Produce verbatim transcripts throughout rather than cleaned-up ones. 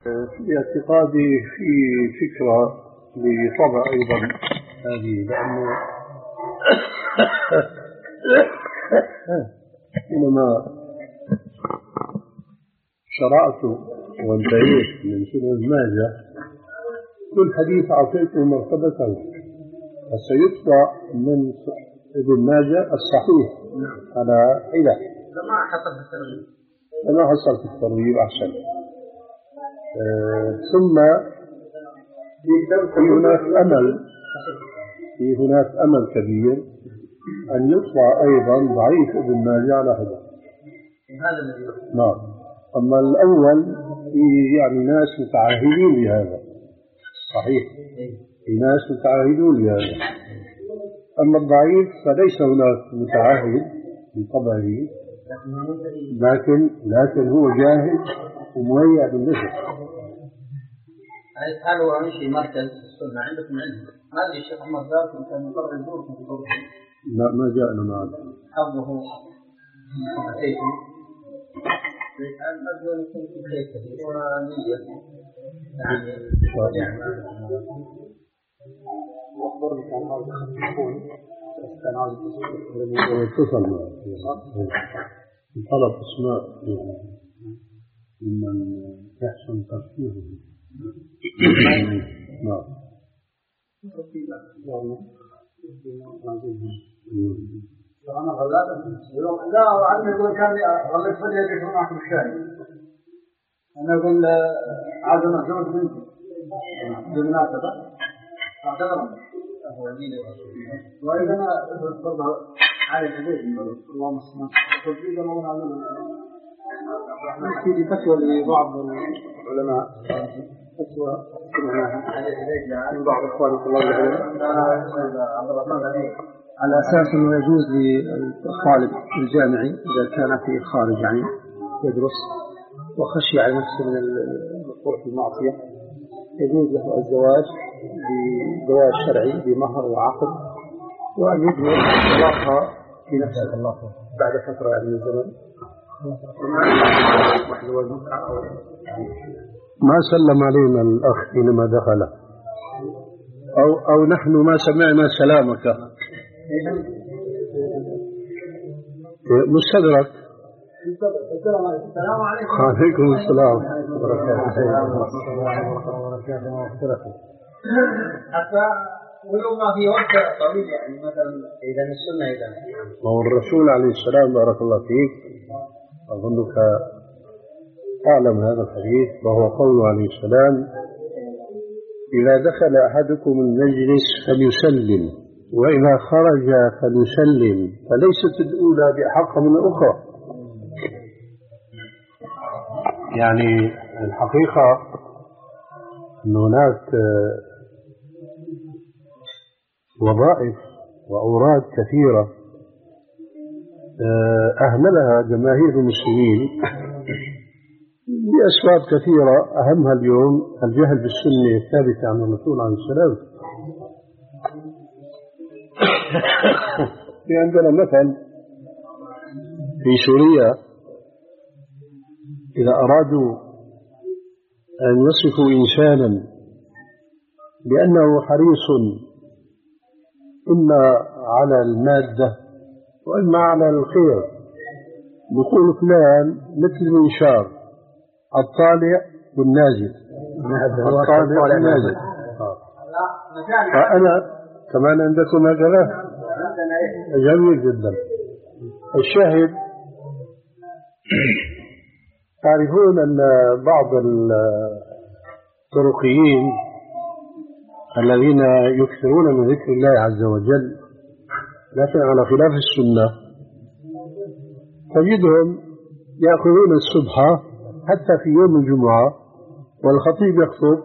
في اعتقادي في فكرة لطبع أيضا هذه، لأنه حينما شرعت وانتهيت من سنن ابن ماجه كل حديث أعطيته مرتبته، فسيطبع من ابن ماجه الصحيح على حدة كما حصل في الترغيب كما حصل في الترغيب أحسن. آه ثم في هناك أمل في هناك أمل كبير أن يطبع أيضا ضعيف ابن ماجه على حدة. نعم. أما الأول في يعني ناس متعاهدين بهذا، صحيح، في ناس متعاهدون بهذا. أما الضعيف فليس هناك متعاهد بطبعه، لكن لكن هو جاهز ومهيأ بالنسبة. هل هو مشي مركز السنة عندكم علم؟ ما أدري الشيخ محمد دار كان مقرر الدور في الدور. لا ما جاءنا معنا. حظه أتيتم. أرجو أن يكون في خير كثير ونية يعني وأخبرني كان عاوز يخففون كان عاوز اتصل معه طلب اسماء ممن يحسن ترتيبه. نعم. أنا غلابة لا وعندي يقول كان غلبت فلي يجيكم معكم الشاي. أنا أقول عازم الزوج منكم بالمناسبة أعتذر وإذا أنا أفضل على البيت اللهم صل وسلم على في فتوى لبعض العلماء فتوى سمعناها من بعض إخواني طلاب العلم على أساس أنه يجوز للطالب الجامعي إذا كان في الخارج يعني يدرس وخشي على نفسه من الوقوع في المعصية يجوز له الزواج بزواج شرعي بمهر وعقد، وأن يجمع طلاقها في نفسه بعد فترة يعني من الزمن. ما سلم علينا الأخ حينما دخل، أو أو نحن ما سمعنا سلامك. مستدرك. السلام عليكم. وعليكم السلام وبركاته. حتى ولو ما في وقت طويل يعني مثلا إذا السنة إذا هو الرسول عليه السلام بارك الله فيك أظنك تعلم هذا الحديث، وهو قوله عليه السلام: إذا دخل أحدكم المجلس فليسلم، وإذا خرج فليسلم، فليست الأولى بأحق من الأخرى. يعني الحقيقة أن هناك وظائف وأوراد كثيرة أهملها جماهير المسلمين بأسباب كثيرة، أهمها اليوم الجهل بالسنة الثابتة عن الرسول عليه السلام. في عندنا مثل في سوريا إذا أرادوا أن يصفوا إنسانا بأنه حريص إما على المادة وإما على الخير يقول فلان مثل المنشار الطالع والنازل، الطالع والنازل. فأنا كمان عندكم هكذا جميل جدا. الشاهد تعرفون أن بعض الطرقيين الذين يكثرون من ذكر الله عز وجل لكن على خلاف السنة تجدهم يأخذون السبحة حتى في يوم الجمعة والخطيب يخطب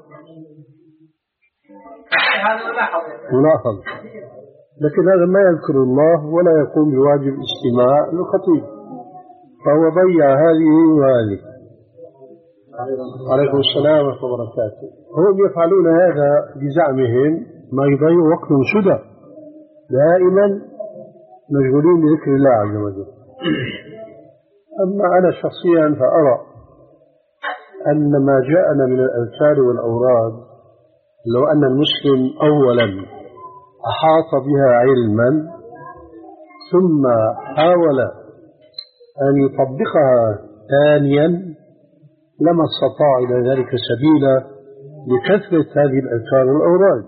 ملاحظ، لكن هذا ما يذكر الله ولا يقوم بواجب استماع للخطيب، فهو ضيع هذه وهذه. عليكم السلام ورحمة الله وبركاته. هم يفعلون هذا بزعمهم ما يضيع وقتهم سدى، دائما مشغولين بذكر الله عز وجل. أما أنا شخصيا فأرى أن ما جاءنا من الأذكار والأوراد لو أن المسلم أولا أحاط بها علما ثم حاول أن يطبقها ثانيا لما استطاع إلى ذلك سبيلا لكثرة هذه الأذكار والأوراد.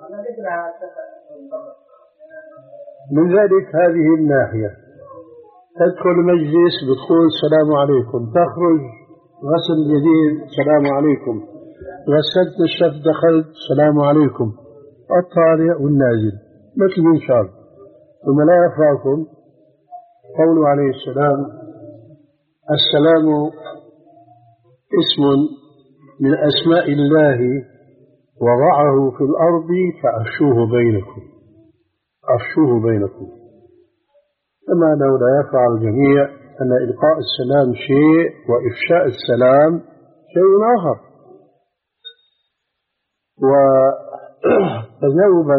من ذلك هذه الناحية، تدخل المجلس بتقول السلام عليكم، تخرج غسل اليدين السلام عليكم، غسلت الشف دخلت السلام عليكم، الطالع والنازل مثل المنشار. ثم لا يخفاكم قوله عليه السلام: السلام اسم من أسماء الله وضعه في الأرض فأفشوه بينكم، أفشوه بينكم. كما أنه لا يفعل الجميع أن إلقاء السلام شيء وإفشاء السلام شيء آخر. وتجاوبا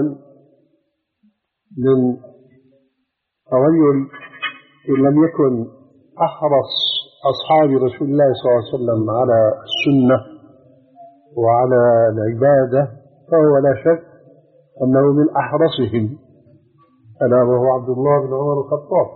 من رجل إن لم يكن أحرص أصحاب رسول الله صلى الله عليه وسلم على السنة وعلى العبادة فهو لا شك أنه من أحرصهم، ألا وهو عبد الله بن عمر الخطاب.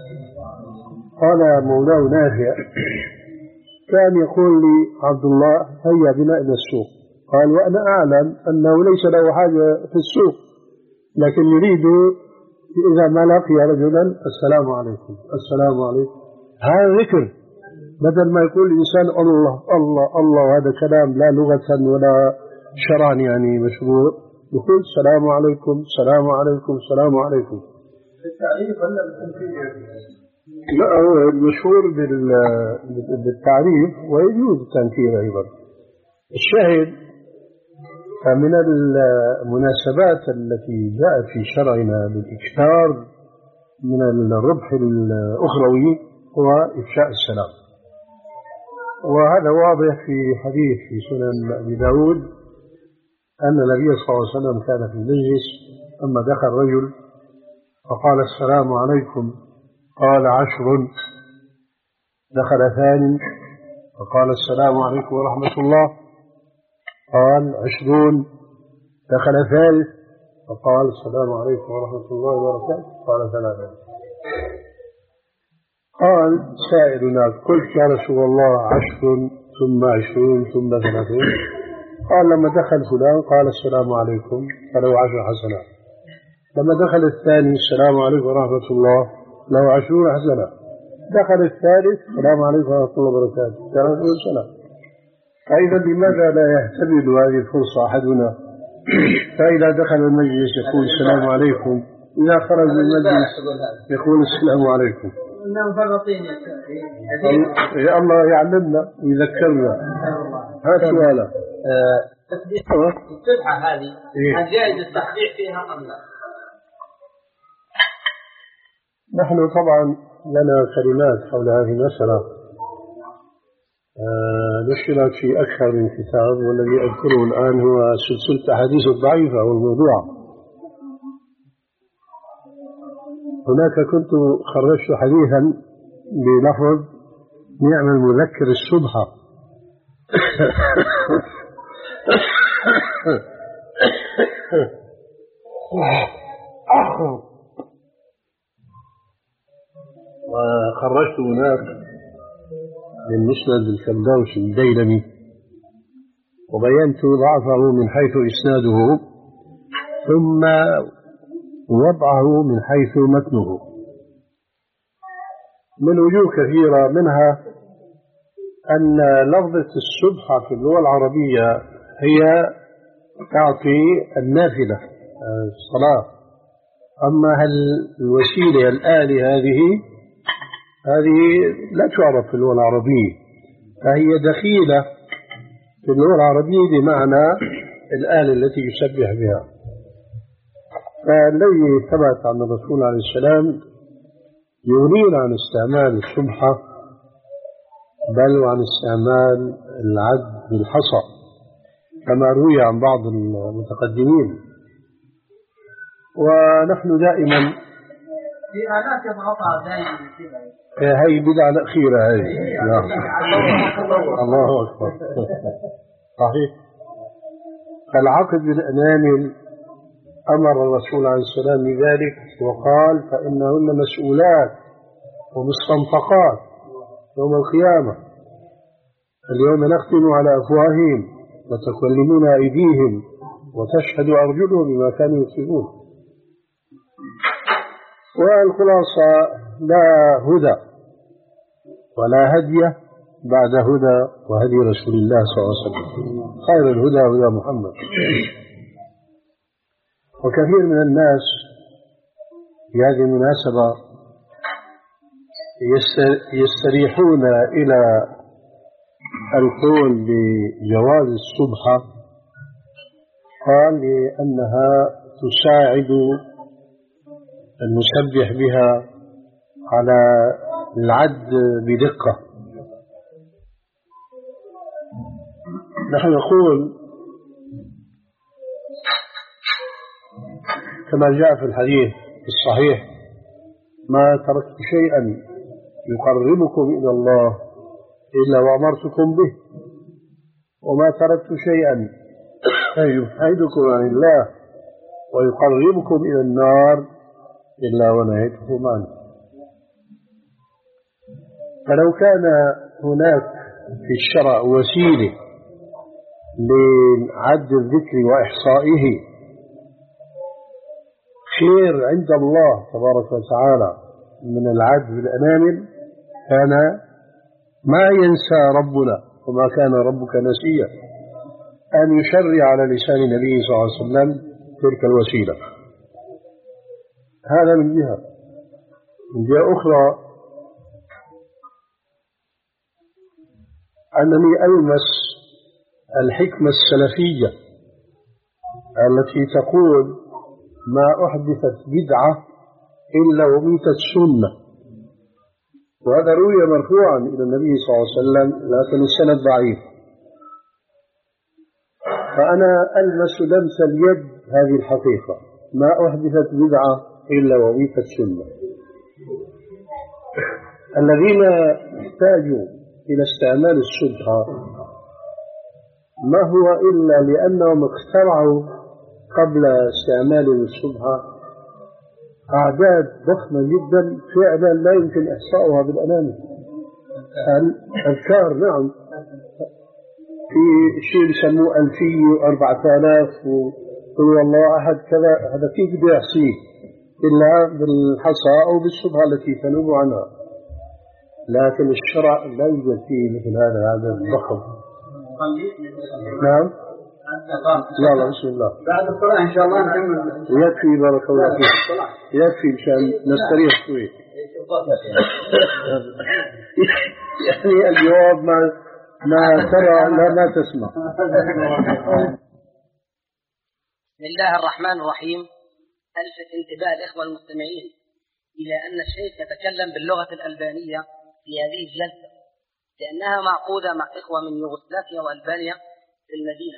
قال مولاه نافع: كان يقول لي عبد الله هيا بنا إلى السوق. قال: وأنا أعلم أنه ليس له حاجة في السوق، لكن يريد إذا ما لقي رجلا السلام عليكم السلام عليكم. هذا ذكر، بدل ما يقول الإنسان الله الله الله، وهذا كلام لا لغة ولا شرعا يعني مشروع. يقول السلام عليكم السلام عليكم السلام عليكم. بالتعريف ولا بالتنفيذ؟ لا، هو المشهور بالتعريف ويجوز التنفيذ أيضا. الشاهد من المناسبات التي جاءت في شرعنا بالإكثار من الربح الأخروي هو إفشاء السلام، وهذا واضح في حديث في سنن أبي داود أن النبي صلى الله عليه وسلم كان في المجلس أما دخل رجل فقال: السلام عليكم، قال: عشر. دخل ثاني فقال: السلام عليكم ورحمة الله، قال: عشرون. دخل ثالث فقال: السلام عليكم ورحمة الله وبركاته، قال: ثلاثة. قال سائلنا: قلت يا رسول الله عشر ثم عشرون ثم ثلاثون. قال: لما دخل فلان قال: السلام عليكم، فله عشر حسنات. لما دخل الثاني: السلام عليكم ورحمة الله، له عشرون حسنة. دخل الثالث: السلام عليكم ورحمة الله وبركاته، ثلاثون سنة. فإذا لماذا لا يهتبل هذه الفرصة أحدنا، فإذا دخل المجلس يقول السلام عليكم، إذا خرج من المجلس يقول السلام عليكم. مفرطين يا الله يعلمنا ويذكرنا. هذا سؤاله. السبحة هذه هل جائز التخضيع فيها أم لا؟ نحن طبعا لنا كلمات حول هذه المسألة نشرت في أكثر من كتاب، والذي أذكره الآن هو سلسلة أحاديث الضعيفة والموضوع. هناك كنت خرجت حديثا بلفظ نعم المذكر السبحة. وخرجت هناك من مسند الفردوس الديلمي وبينت ضعفه من حيث إسناده ثم وضعه من حيث متنه من وجوه كثيرة، منها أن لفظة السبحة في اللغة العربية هي تعطي النافلة الصلاة، أما هل الوسيلة الآلة هذه هذه لا تعرف في اللغة العربية، فهي دخيلة في اللغة العربية بمعنى الآلة التي يسبح بها. فالذي ثبت عن الرسول عليه السلام يغنينا عن استعمال السبحة بل وعن استعمال العد بالحصى كما روي عن بعض المتقدمين. ونحن دائما في آلات يضغطها دائما كذا. هي بدعة الأخيرة هذه. الله أكبر. صحيح. العقد بالأنامل أمر الرسول عليه السلام بذلك وقال فإنهن مسؤولات ومستنطقات يوم القيامة. اليوم نختم على أفواههم وتكلمنا أيديهم وتشهد أرجلهم بما كانوا يكسبون. والخلاصة لا هدى ولا هدي بعد هدى وهدي رسول الله صلى الله عليه وسلم. خير الهدى هدى محمد. وكثير من الناس في هذه المناسبة يستريحون إلى القول بجواز السبحة، قال لأنها تساعد المسبح بها على العد بدقة. نحن نقول كما جاء في الحديث الصحيح ما تركت شيئا يقربكم إلى الله إلا وأمرتكم به، وما تركت شيئا يبعدكم عن الله ويقربكم إلى النار إلا ونهيتكم عنه. فلو كان هناك في الشرع وسيلة لعد الذكر وإحصائه خير عند الله تبارك وتعالى من العد بالأنامل كان ما ينسى ربنا وما كان ربك نسيا أن يشرع على لسان النبي صلى الله عليه وسلم تلك الوسيلة. هذا من جهة. من جهة أخرى أنني ألمس الحكمة السلفية التي تقول ما أحدثت بدعة إلا وميتت سنة، وهذا روي مرفوعا إلى النبي صلى الله عليه وسلم لكن السند ضعيف. فأنا ألمس لمس اليد هذه الحقيقة، ما أحدثت بدعة إلا وميتت سنة. الذين احتاجوا إلى استعمال السبحة ما هو إلا لأنهم اخترعوا قبل استعمال السبحة أعداد ضخمة جدا فعلا لا يمكن إحصاؤها بالأنامل. الأذكار نعم في شيء يسموه ألفية وأربعة آلاف وقل والله أحد كذا، هذا كيف بده يحصيه إلا بالحصى أو بالسبحة التي تنوب عنها. لكن الشرع لا يوجد فيه مثل هذا العدد الضخم. نعم يلا بسم الله. بعد الصلاة إن شاء الله نكمل. يكفي بارك الله فيك. يكفي مشان نستريح شوي. يعني الجواب ما ما ترى لا ما تسمع. بسم الله الرحمن الرحيم. ألفت انتباه الإخوة المستمعين إلى أن الشيخ يتكلم باللغة الألبانية في هذه الجلسة لأنها معقودة مع إخوة من يوغوسلافيا وألبانيا في المدينة.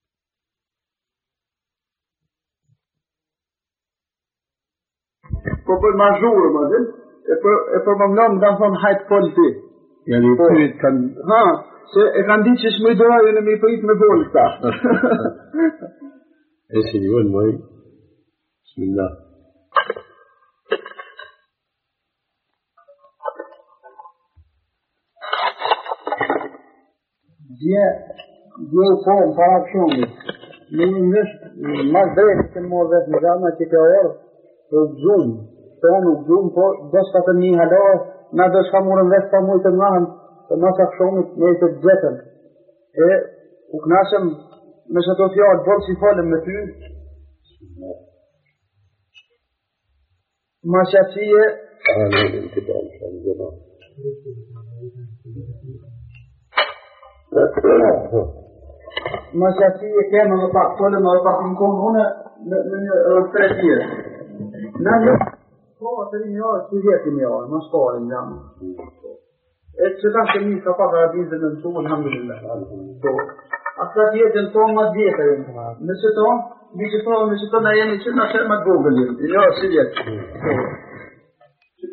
Po për ma zhurë, më dhe, e për më mënonë më kanë thonë hajtë folë ti. Yani pyrit kanë... Ha, se e kanë ditë që shmë i dojë në mi përit me folë këta. E si një vëllë, mëj. Bismillah. Dje, dje u po, më para këshomit. Në një nështë, ma drejtë që më vetë në gama që të orë, të gjumë. Të nuk gjumë, po, do shka të një halohë, na do shka murën vetë pa mujtë të ngahën, të masa këshomit me i të gjetën. E, u knashëm, me që të fjallë, borë që i falem me ty, ma shaqije, ma shaqije kemë dhe pak falem dhe pak në konë une, në një rëftretje. Në një, po, të rinë një orë, që jetim një orë, ma shkore në jamë. E që ta që një ka pak arabizë në nësu, alhamdulillah. Ata të jetën tonë ma djetër e në. Në që tonë, në që tonë, në që tonë a jemi që në shërë ma gogëllin. Jo, që jetë.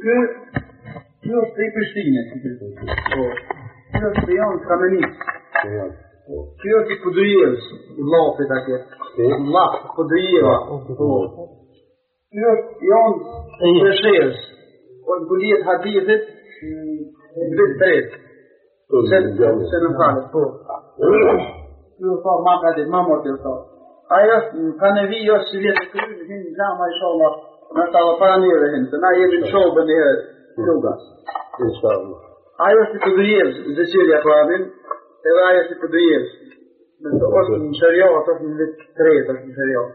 Kjo është i Prishtinës. Kjo është janë Kamenis. Kjo është i Kudujevës, i Lafit atje. Laf, Kudujeva. Kjo është janë Preshevës. O në gulijet hadithit në vitë tret. Se në falet, po. Kjo është ma kadit, ma mortë është. Ajo është në Kanevi, jo është si vjetë të krymë, hinë në gjama, inshallah, në të avë para njëre hinë, se na jemi në shobë në herë, lugas. Inshallah. Ajo është i Kudujevës, Zëqilja Pravin, edhe ajo është i Kudujevës. është në shëriat, është në vitë tret, është në shëriat.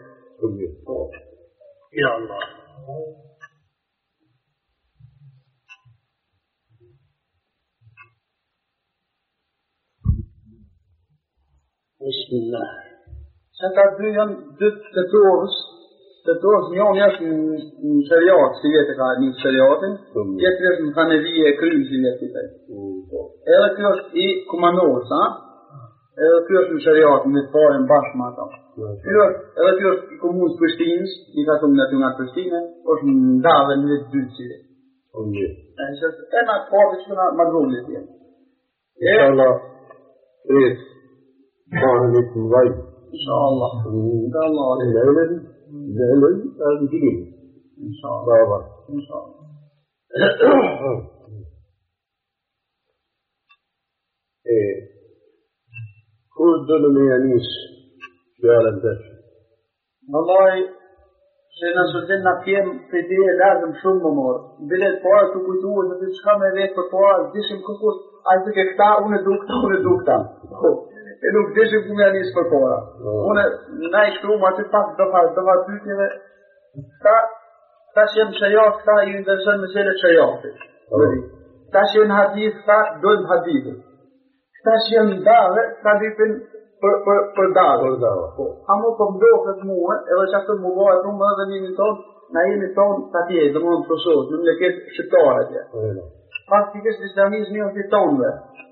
Ja Allah. Bismillah. Se ka dy janë dy të torës, të torës njën jashtë në shëriat, si vjetë ka një shëriatin, jetë vjetë në Kanevije e krymë si vjetë i taj. Edhe kjo është i Kumanovës, ha? Edhe kjo është në shëriat, në të pare në bashkë ma ta. Edhe kjo është i komunës Prishtinës, i ka të më në të nga Prishtinë, është në ndave në vitë dytë si vjetë. E nga të pare që nga madrullit jenë. Inshallah, rejtë. Bahane të mëvaj. Inshallah. Inshallah. Lëllën, lëllën, në gjilin. Inshallah. Brava. Inshallah. E, kur do në me janis fjallën të që? Vëllaj, se në sërdin në pjemë për të e lazëm shumë më morë. Bilet parë të kujtuë, në të qka me vetë për parë, dishim këkus, a të ke këta, unë e du këta, unë e du këta. E nuk dishim ku me janis për para. Unë na i shkru ma të pak dëfa, dëfa pytjeve, këta, këta që jenë shëjat, këta i ndërshën me sele shëjatit. Këta që jenë hadith, këta dojmë hadithit. Këta që jenë dave, këta dipin për dave. A mu për mdohët muhe, edhe që atër mu gajt unë edhe njëmi tonë, na jemi tonë të atje, dhe më në të Kosovës, në në këtë shqiptare atje. Faktikisht islamizmi është i tonëve.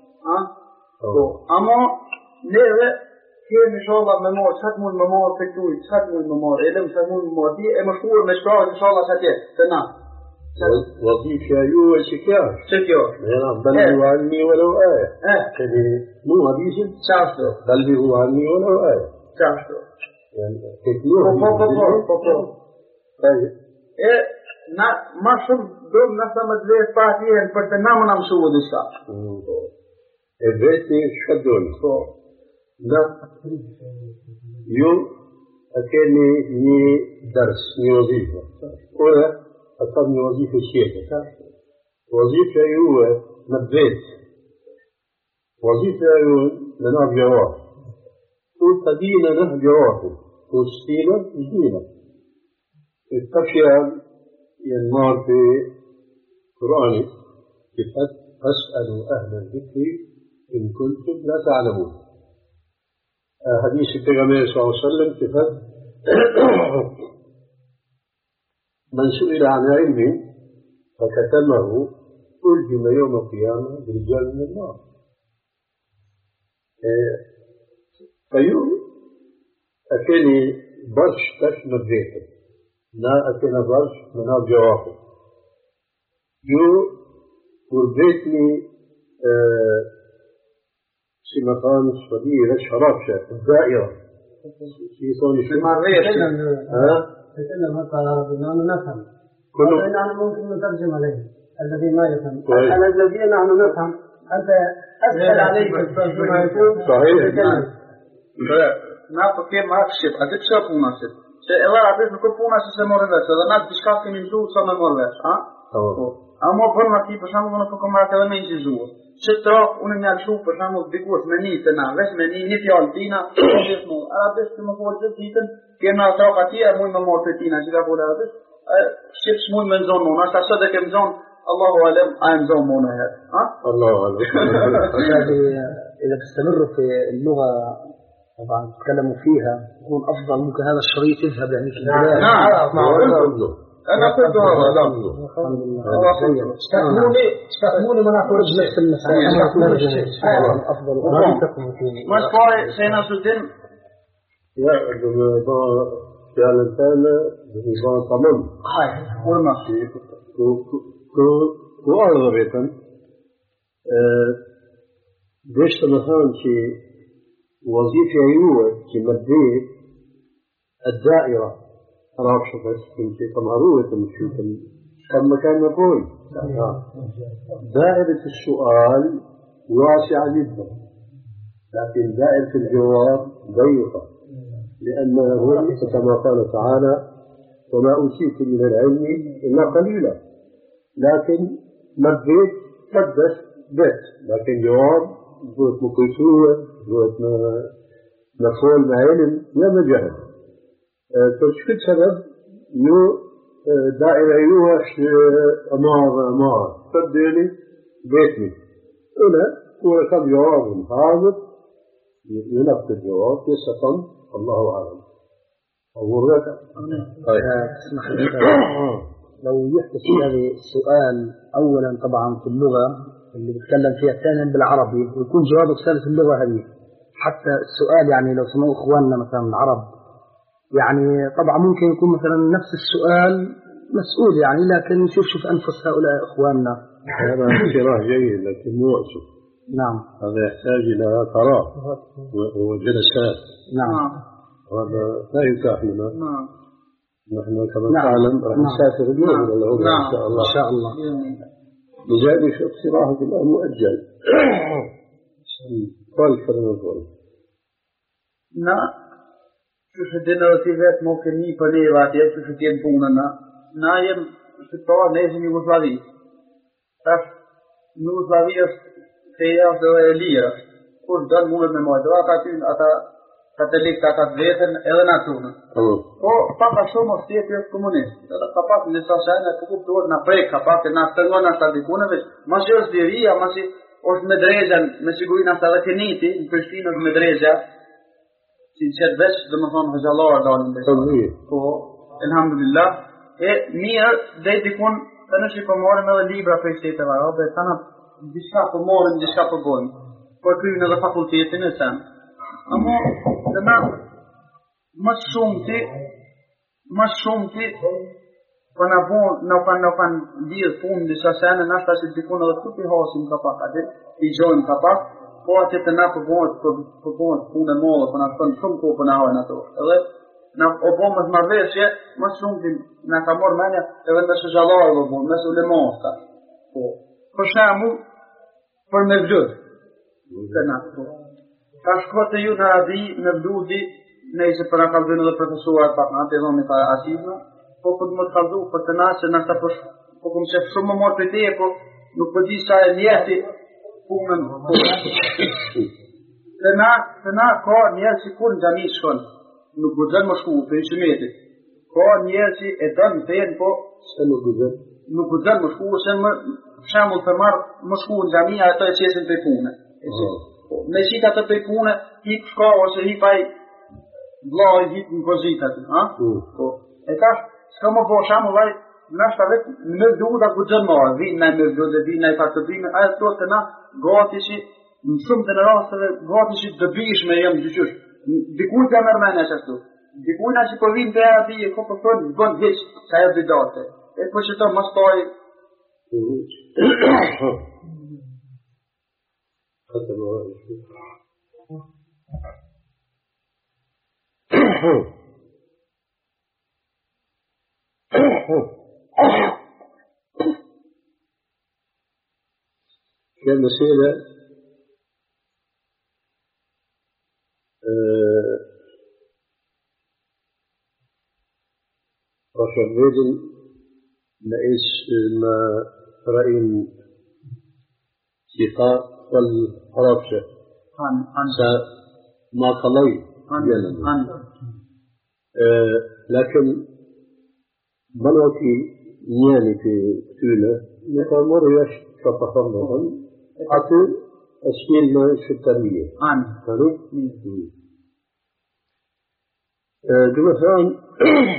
Amo, neve kemi sholla me morë, qatë mund me morë të këtuj, qatë mund me morë, edhem qatë mund me morë, e më shkurë me shkrave të sholla që atje, të na. Vazifja ju e që kja është? Që kjo? Nëna, dalbi hu anni u e lo e. Këni, mu hadisin? Qashtu. Dalbi hu anni u e lo e. Qashtu. Këtë një Po, po, po, po, po. E, na, ma shumë dëmë nësa më të vejtë pa atjen, për të na më në mësuë dhe shka. E vetë një shka dojnë. Po. Na, ju e keni një dërës, një vazifë. Ure, e kam një vazifë qëtë. Vazifë ju e në vetë. Vazifë ju në në gjëratë. Tu të dina në gjëratë. Tu stina, dina. E të fjalë jenë marë për Kurani, që thëtë أسأل أهل الذكر إن كنتم لا تعلمون. حديث النبي صلى الله عليه وسلم كتب من سئل عن علم فكتمه ألجم يوم القيامة برجال من النار. فيوم أكني برش تشمل ذيته لا أكن برش من الجواب جو وربيتني في مكان صغير شرابشة الدائرة في صوني في مريش تكلم حتى بما نفهم كله نحن ممكن نترجم عليه الذي ما يفهم أنا الذي نحن نفهم أنت أسهل عليك الترجمة يكون صحيح na po kem akshit, a ti çka puna se? Se edhe atë nuk ka puna se se morën vetë, edhe na diçka kemi mësuar sa më morën vetë, a? Po. A mo po na ti për shembull në komat edhe më injizuar. Se tro unë më alshu për shembull dikush me nitë na, vetë me një fjalë tina, gjithmonë. A atë që më folë të ditën, kemi ato aty, më më morë të tina, që ka folë atë. Shit smoj me zonë, na sa sot e kem zonë, Allahu alem, a em zonë më herë, ha? Allahu alem. إذا تستمر في اللغة طبعا تتكلموا فيها يكون أفضل. ممكن هذا الشريط يذهب يعني في البلاد. نعم أنا قلت هذا لا الحمد لله. استخدموني استخدموني مناطق نفس المسائل أفضل. ما شوي سينا سودين يا بمضان فعلا ثاني بمضان تمام هاي ورنا كوارد ريتن ديش مثلا شي وظيفة يوه كي مديت الدائرة رابشة بس كنت تمهروة تمشي كم مكان يقول دائرة السؤال واسعة جدا لكن دائرة الجواب ضيقة لأنه كما قال تعالى وما أوتيتم من العلم إلا قليلا لكن مديت قدس بيت لكن جواب بوت مكسوة بوت مفعول مع علم لا مجهل تشكل سبب يو دائرة يوش أمار أمار تبديني بيتني هنا هو كم جواب حاضر ينفذ الجواب قصة الله أعلم أقول لك اسمح لي لو يحدث هذا السؤال أولا طبعا في اللغة اللي بتكلم فيها ثانيا بالعربي ويكون جوابك سهل في اللغة هذه حتى السؤال يعني لو سمعوا إخواننا مثلا العرب يعني طبعا ممكن يكون مثلا نفس السؤال مسؤول يعني لكن نشوف شوف أنفس هؤلاء إخواننا هذا اقتراح جيد لكن مؤسف نعم هذا يحتاج إلى قرار وجلسات نعم هذا لا يتاح لنا نعم نحن كما نعم. تعلم راح نسافر اليوم نعم. إلى العمرة نعم. إن شاء الله إن شاء الله لذلك اقتراحك الآن مؤجل قال كلمة قول Na, që që dinë dhe si vetë më këni për neve atje, që që tjenë punën na, na jem shqiptarë, ne jem Jugoslavi. Tash, Jugoslavi është feja dhe e lira, kur dënë mundet me mojtë, ata ty, ata katolikët, ata të vetën, edhe na tunën. Po, paka shumë është tjetë është komunist. Edhe ka pak në disa shajnë, të kuptuar na prek, ka pak e na stëngon ashtë adikune, veç, ma që është liria, ma që është me drejgjen, me sigurin ashtë edhe këniti, në Prishtinë është me drejgja, si qëtë veç dhe më thonë hëgjallarë dalën dhe po, elhamdulillah e mirë dhe i dikun të në që i përmorim edhe libra për i shtetëve arabe të në diska përmorim, diska përbojmë për kryvën edhe fakultetin e sen amo dhe na më shumë ti më shumë ti për në bon në kanë në kanë lidhë punë disa sene në ashta që dikun edhe të të hasim ka pak atë i gjojnë ka pak po atje të na përbohet përbohet punë e mollë, për na thënë shumë ko për na hojnë ato. Edhe na obomës marrëveshje, më shumë që na ka morë menja edhe me shëgjallarë dhe bonë, me së ulemosta. Po, për shembull, për me vlëdë. Të na, po. Ka shko të ju në radi, në vludi, ne ishe për na kalëzën edhe profesuar pak në atë e zonë ka asizme, po për të më të kalëzu për të na që na ta për po këmë qef shumë më morë për te, po nuk për di sa e njeti, punën të na, të na ka njerë që kur në gjami shkon nuk gëzën më shku për i shumetit ka njerë që e dënë fejnë po se nuk gëzën nuk gëzën më shku se më shemull për marë më shku në gjami a e to e qesin për punë me qita të për punë hik shka ose hik aj vla i hik në pozitat e ka s'ka më po shemull aj nështë vetë në duhu da gëzën marë vinë në më vëllë, vinë në i partëbime a e to të na gati që në shumë të në rastëve gati që dëbishme jem dyqysh dikuj të mërmene që ashtu dikujna që po vinë të e ati e ko për thënë bënd heq që e bidate e po që të më stoj كان مسألة رشد ريدن لإيش ما رأين شقاء والحرابشة ما قلي لكن بلوكي نياني في كتولة يقول مريش فتخلصا حتى أشكال ما الشترية فهمت؟ مثلا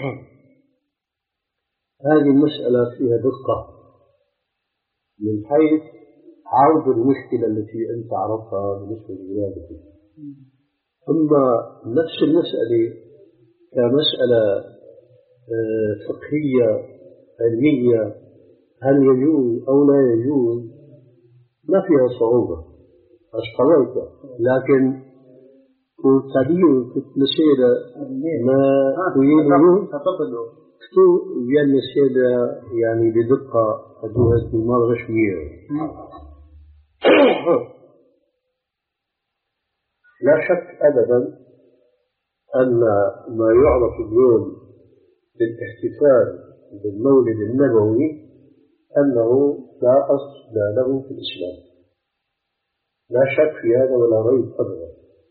هذه المسألة فيها دقة من حيث عرض المشكلة التي أنت عرضتها بالنسبة لولادك أما نفس المسألة كمسألة فقهية علمية هل يجوز أو لا يجوز ما فيها صعوبة أشقويته، لكن كتابيو كتنسيدا ما يجوز كتو ينسيدا يعني بدقة أدوها بالمرة شوية. لا شك أبدا أن ما يعرف اليوم بالاحتفال بالمولد النبوي أنه لا أصل له في الإسلام، لا شك في هذا ولا ريب أبدا.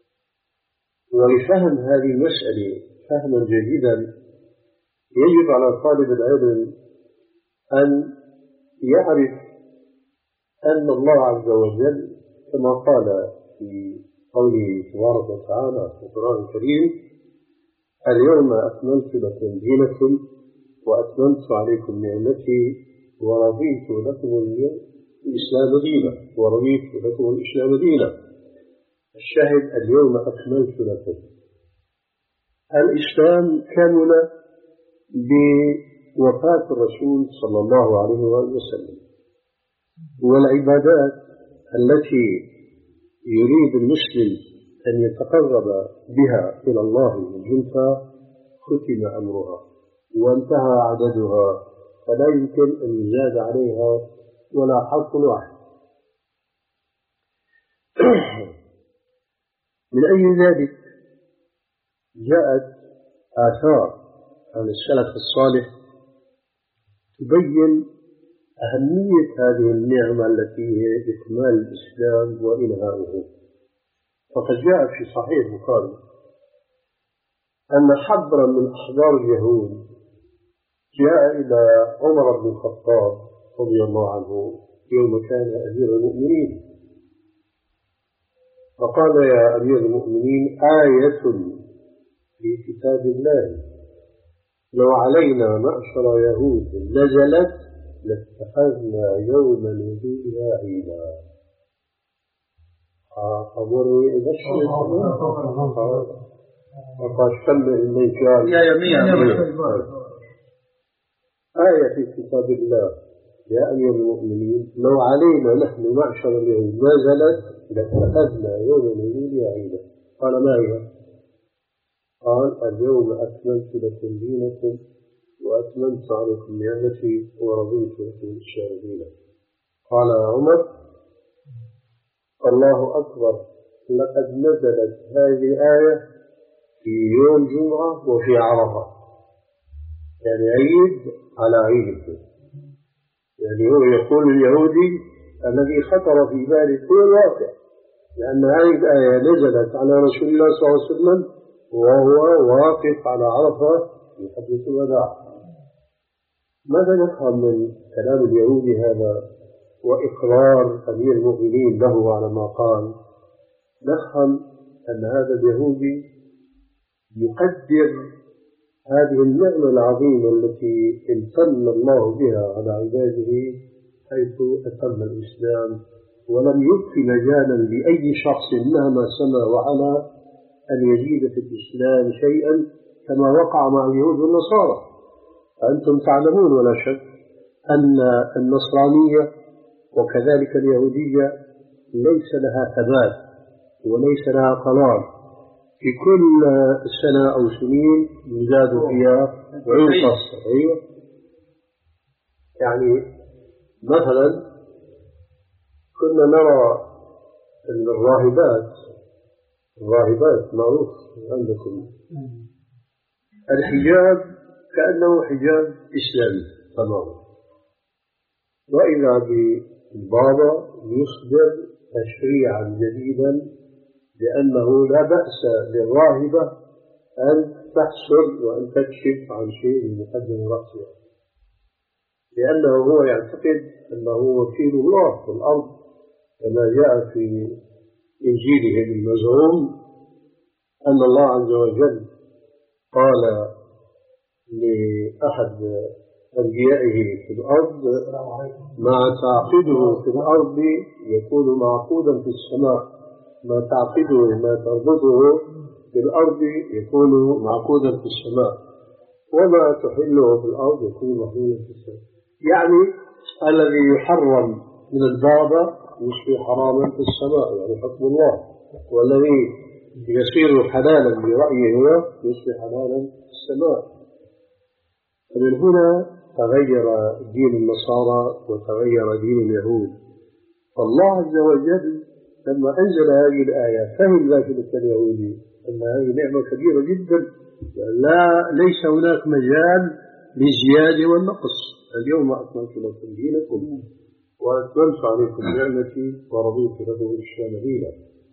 ولفهم هذه المسألة فهما جيدا يجب على طالب العلم أن يعرف أن الله عز وجل كما قال في قوله تبارك وتعالى في القرآن الكريم: اليوم أكملت لكم دينكم وأتممت عليكم نعمتي ورضيت لكم الإسلام دينا ورضيت لكم الإسلام دينا. الشاهد اليوم أكملت لكم. الإسلام كامل بوفاة الرسول صلى الله عليه وسلم، والعبادات التي يريد المسلم أن يتقرب بها إلى الله زلفى ختم أمرها وانتهى عددها، فلا يمكن أن يزاد عليها ولا حرف واحد. من أي ذلك جاءت آثار عن السلف الصالح تبين أهمية هذه النعمة التي هي إكمال الإسلام وإنهاؤه. فقد جاء في صحيح البخاري أن حبرا من أحبار اليهود جاء إلى عمر بن الخطاب رضي الله عنه يوم كان أمير المؤمنين، فقال: يا أمير المؤمنين، آية في كتاب الله لو علينا معشر يهود نزلت لاتخذنا يوم نزولها عيدا. أمر يبشر وقال: شمع الميكال يا يمين آية في كتاب الله يا أمير المؤمنين لو علينا نحن معشر اليهود نزلت لاتخذنا يوم نزولها عيدا. قال: ما هي؟ قال: اليوم أكملت لكم دينكم وأتممت عليكم نعمتي ورضيت لكم الإسلام دينا. قال عمر: الله أكبر، لقد نزلت هذه الآية في يوم جمعة وفي عرفة، يعني عيد على عيد. يعني هو يقول اليهودي الذي خطر في باله هو الواقع، لأن هذه الآية نزلت على رسول الله صلى الله عليه وسلم وهو واقف على عرفة في حجة الوداع. ماذا نفهم من كلام اليهودي هذا وإقرار أمير المؤمنين له على ما قال؟ نفهم أن هذا اليهودي يقدر هذه النعمة العظيمة التي امتن الله بها على عباده حيث أتم الإسلام، ولم يبق مجالا لأي شخص مهما سمى وعلى أن يزيد في الإسلام شيئا كما وقع مع اليهود والنصارى. أنتم تعلمون ولا شك أن النصرانية وكذلك اليهودية ليس لها ثبات وليس لها قرار، في كل سنة أو سنين يزاد فيها وينقص. أيوة، يعني مثلا كنا نرى أن الراهبات الراهبات معروف عندكم الحجاب كأنه حجاب إسلامي تماما، وإذا بالبابا يصدر تشريعا جديدا لأنه لا بأس للراهبة أن تحصل وأن تكشف عن شيء من مقدم رأسها، لأنه هو يعتقد أنه وكيل الله في الأرض كما جاء في إنجيله المزعوم أن الله عز وجل قال لأحد أنبيائه في الأرض: ما تعقده في الأرض يكون معقودا في السماء، ما تعقده ما تربطه في الأرض يكون معقودا في السماء، وما تحله في الأرض يكون محلولا في السماء. يعني الذي يحرم من البابة يصبح حراما في السماء، يعني حكم الله، والذي يصير حلالا برأيه هو يصبح حلالا في السماء. فمن هنا تغير دين النصارى وتغير دين اليهود. فالله عز وجل لما أنزل هذه الآية فهم ذلك اليهودي أن هذه نعمة كبيرة جدا، لا ليس هناك مجال للزيادة والنقص. اليوم أكملت لكم دينكم وأتممت عليكم نعمتي ورضيت لكم الإسلام دينا.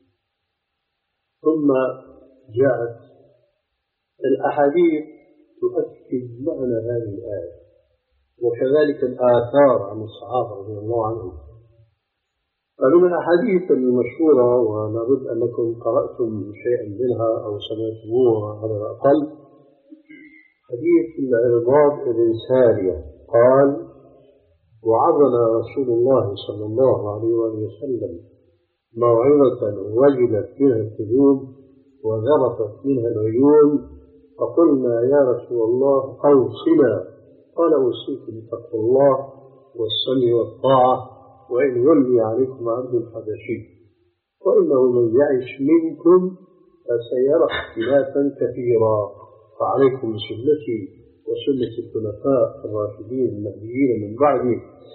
ثم جاءت الأحاديث تؤكد معنى هذه الآية، وكذلك الآثار عن الصحابة رضي الله عنهم. فمن الأحاديث المشهورة، ولا بد أنكم قرأتم شيئا منها أو سمعتموها على الأقل، حديث العرباض بن سارية قال: وعظنا رسول الله صلى الله عليه وسلم موعظة وجلت منها القلوب وذرفت منها العيون، فقلنا يا رسول الله أوصنا. قال: أوصيك بتقوى الله والسمع والطاعة، وإن ولي عليكم عبد حبشي، وإنه من يعش منكم فسيرى اختلافا كثيرا، فعليكم بسنتي وسنة الخلفاء الراشدين المهديين من بعدي،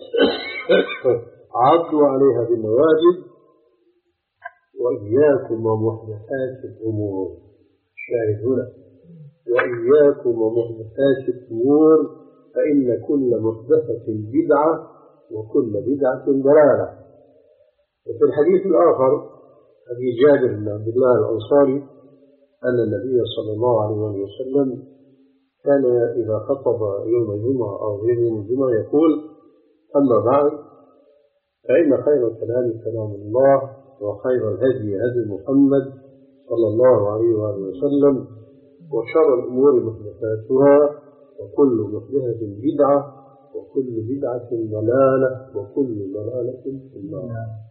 عضوا عليها بالنواجذ، وإياكم ومحدثات الأمور. شاهد هنا: وإياكم ومحدثات الأمور، فإن كل محدثة بدعة وكل بدعة ضلالة. وفي الحديث الآخر حديث جابر بن عبد الله الأنصاري أن النبي صلى الله عليه وسلم كان إذا خطب يوم الجمعة أو يوم الجمعة يقول: أما بعد، فإن خير الكلام كلام الله، وخير الهدي هدي محمد صلى الله عليه وسلم، وشر الأمور محدثاتها، وكل محدثة بدعة، وكل بدعة ضلالة، وكل ضلالة في النار.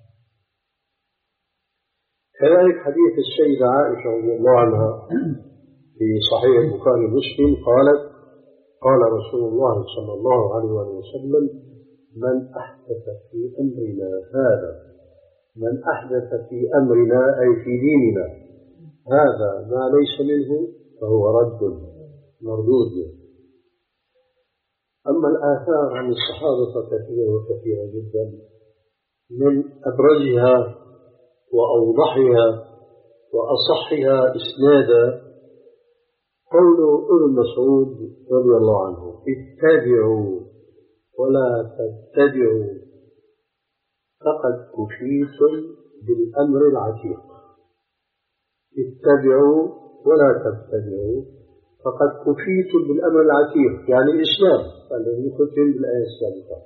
كذلك حديث السيدة عائشة رضي الله عنها في صحيح البخاري ومسلم قالت: قال رسول الله صلى الله عليه وسلم: من أحدث في أمرنا هذا من أحدث في أمرنا أي في ديننا هذا ما ليس منه فهو رد مردود. أما الآثار عن الصحابة فكثيرة وكثيرة جدا، من أبرزها وأوضحها وأصحها إسنادا قول ابن مسعود رضي الله عنه: اتبعوا ولا تتبعوا فقد كفيتم بالأمر العتيق. اتبعوا ولا تتبعوا فقد كفيتم بالأمر العتيق، يعني الإسلام الذي ختم بالآية السابقة.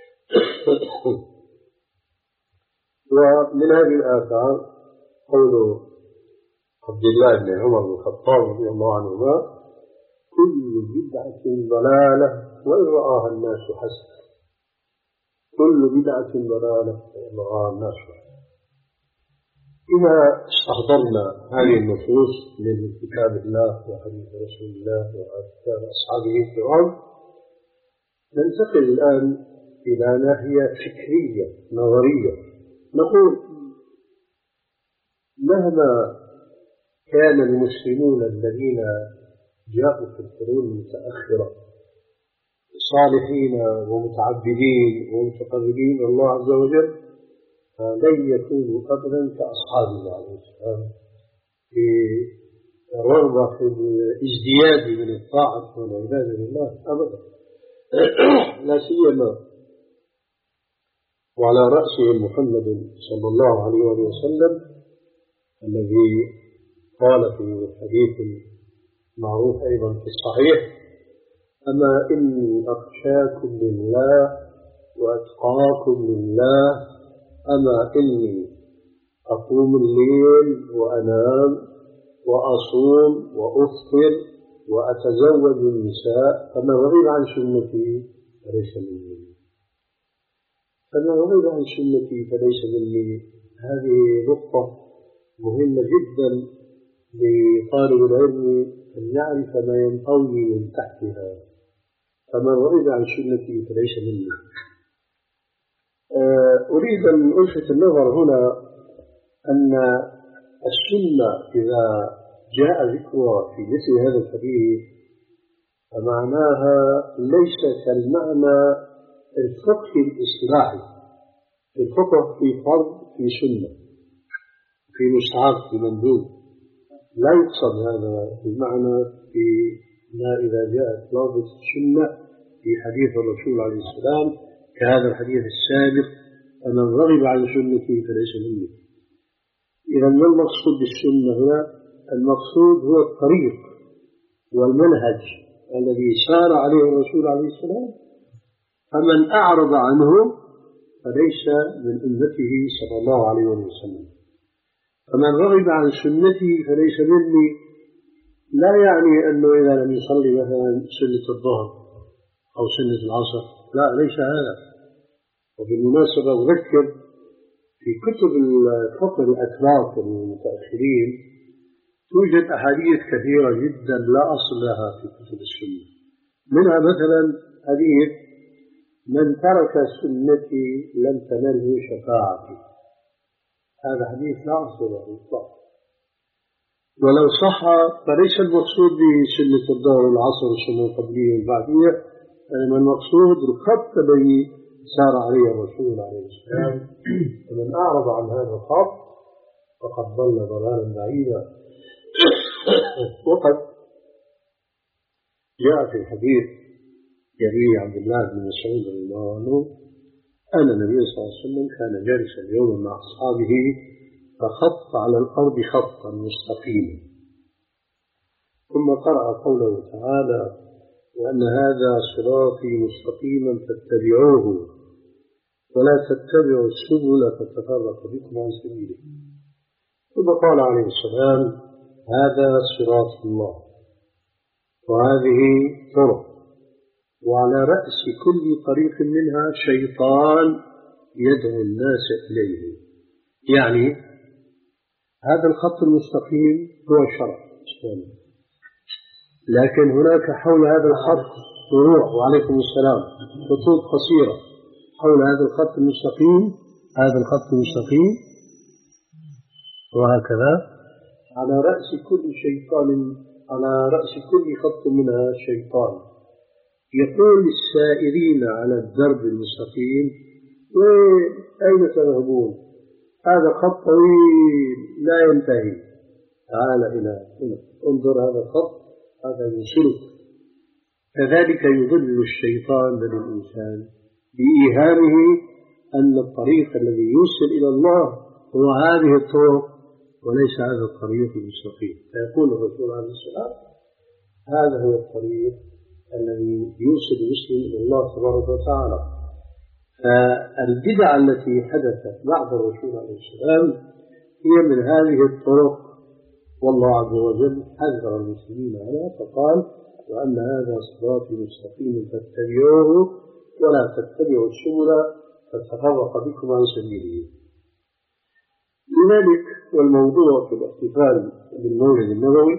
ومن هذه الآثار قول عبد الله بن عمر بن الخطاب رضي الله عنهما: كل بدعة ضلالة وإن رآها الناس حسنة. كل بدعة ضلالة وإن رآها الناس حسنة. إذا استحضرنا هذه النصوص من كتاب الله وحديث رسول الله وأفكار أصحابه الكرام، ننتقل الآن إلى ناحية فكرية نظرية. نقول: مهما كان المسلمون الذين جاءوا في القرون المتأخرة صالحين ومتعبدين ومتقربين إلى الله عز وجل، فلن يكونوا أبدا كأصحاب الله عليه السلام في الرغبة في الازدياد من الطاعة والعبادة لله أبدا، لا سيما وعلى رأسهم محمد صلى الله عليه وسلم الذي قال في حديث معروف أيضا في الصحيح: أما إني أخشاكم لله وأتقاكم لله، أما إني أقوم الليل وأنام وأصوم وأفطر وأتزوج النساء، فمن رغب عن سنتي فليس مني. فمن رغب عن سنتي فليس مني. هذه نقطة مهمة جدا لطالب العلم أن يعرف ما ينطوي من تحتها. فمن رغب عن سنتي فليس مني. أريد أن ألفت النظر هنا أن السنة إذا جاء ذكرها في مثل هذا الحديث فمعناها ليس كالمعنى الفقهي الاصطلاحي. الفقه في فرض في سنة في مستحب في مندوب، لا يقصد هذا المعنى في ما إذا جاءت لفظة السنة في حديث الرسول عليه السلام كهذا الحديث السابق: فمن رغب عن سنتي فليس مني. إذا ما المقصود بالسنة هنا؟ المقصود هو الطريق والمنهج الذي سار عليه الرسول عليه السلام، فمن أعرض عنه فليس من أمته صلى الله عليه وسلم. فمن رغب عن سنتي فليس مني لا يعني أنه إذا لم يصلي مثلا سنة الظهر أو سنة العصر، لا، ليس هذا. وبالمناسبة أذكر في كتب الفقه الأتراك المتأخرين توجد أحاديث كثيرة جدا لا أصل لها في كتب السنة. منها مثلا حديث: من ترك سنتي لم تنله شفاعتي. هذا حديث لا أصل له إطلاقا، ولو صح فليس المقصود بسنة الظهر والعصر والسنة القبلية والبعدية، إنما المقصود الخط الذي سار عليه الرسول عليه السلام. ومن أعرض عن هذا الخط فقد ضل ضلالا بعيدا. وقد جاء في الحديث يروي عبد الله بن مسعود رضي الله عنه أن النبي صلى الله عليه وسلم كان جالسا يوما مع أصحابه فخط على الأرض خطا مستقيما، ثم قرأ قوله تعالى: وأن هذا صراطي مستقيما فاتبعوه ولا تتبعوا السبل فتفرق بكم عن سبيله. ثم قال عليه السلام: هذا صراط الله وهذه طرق، وعلى رأس كل طريق منها شيطان يدعو الناس إليه. يعني هذا الخط المستقيم هو الشرع، لكن هناك حول هذا الخط فروع، وعليكم السلام، خطوط قصيرة حول هذا الخط المستقيم. هذا الخط المستقيم وهكذا على رأس كل شيطان، على رأس كل خط منها شيطان يقول للسائرين على الدرب المستقيم: وأين تذهبون؟ هذا خط طويل لا ينتهي، تعال إلى هنا، انظر هذا الخط، هذا يوصلك. كذلك يضل الشيطان للإنسان بإيهامه أن الطريق الذي يوصل إلى الله هو هذه الطرق وليس هذا الطريق المستقيم. فيقول الرسول عليه السلام: هذا هو الطريق الذي يوصل المسلم إلى الله تبارك وتعالى. فالبدع التي حدثت بعد الرسول عليه السلام هي من هذه الطرق، والله عز وجل حذر المسلمين عنها فقال: وأن هذا صراطي مستقيما فاتبعوه ولا تتبعوا السبل فتفرق بكم عن سبيله. لذلك والموضوع في الاحتفال بالمولد النبوي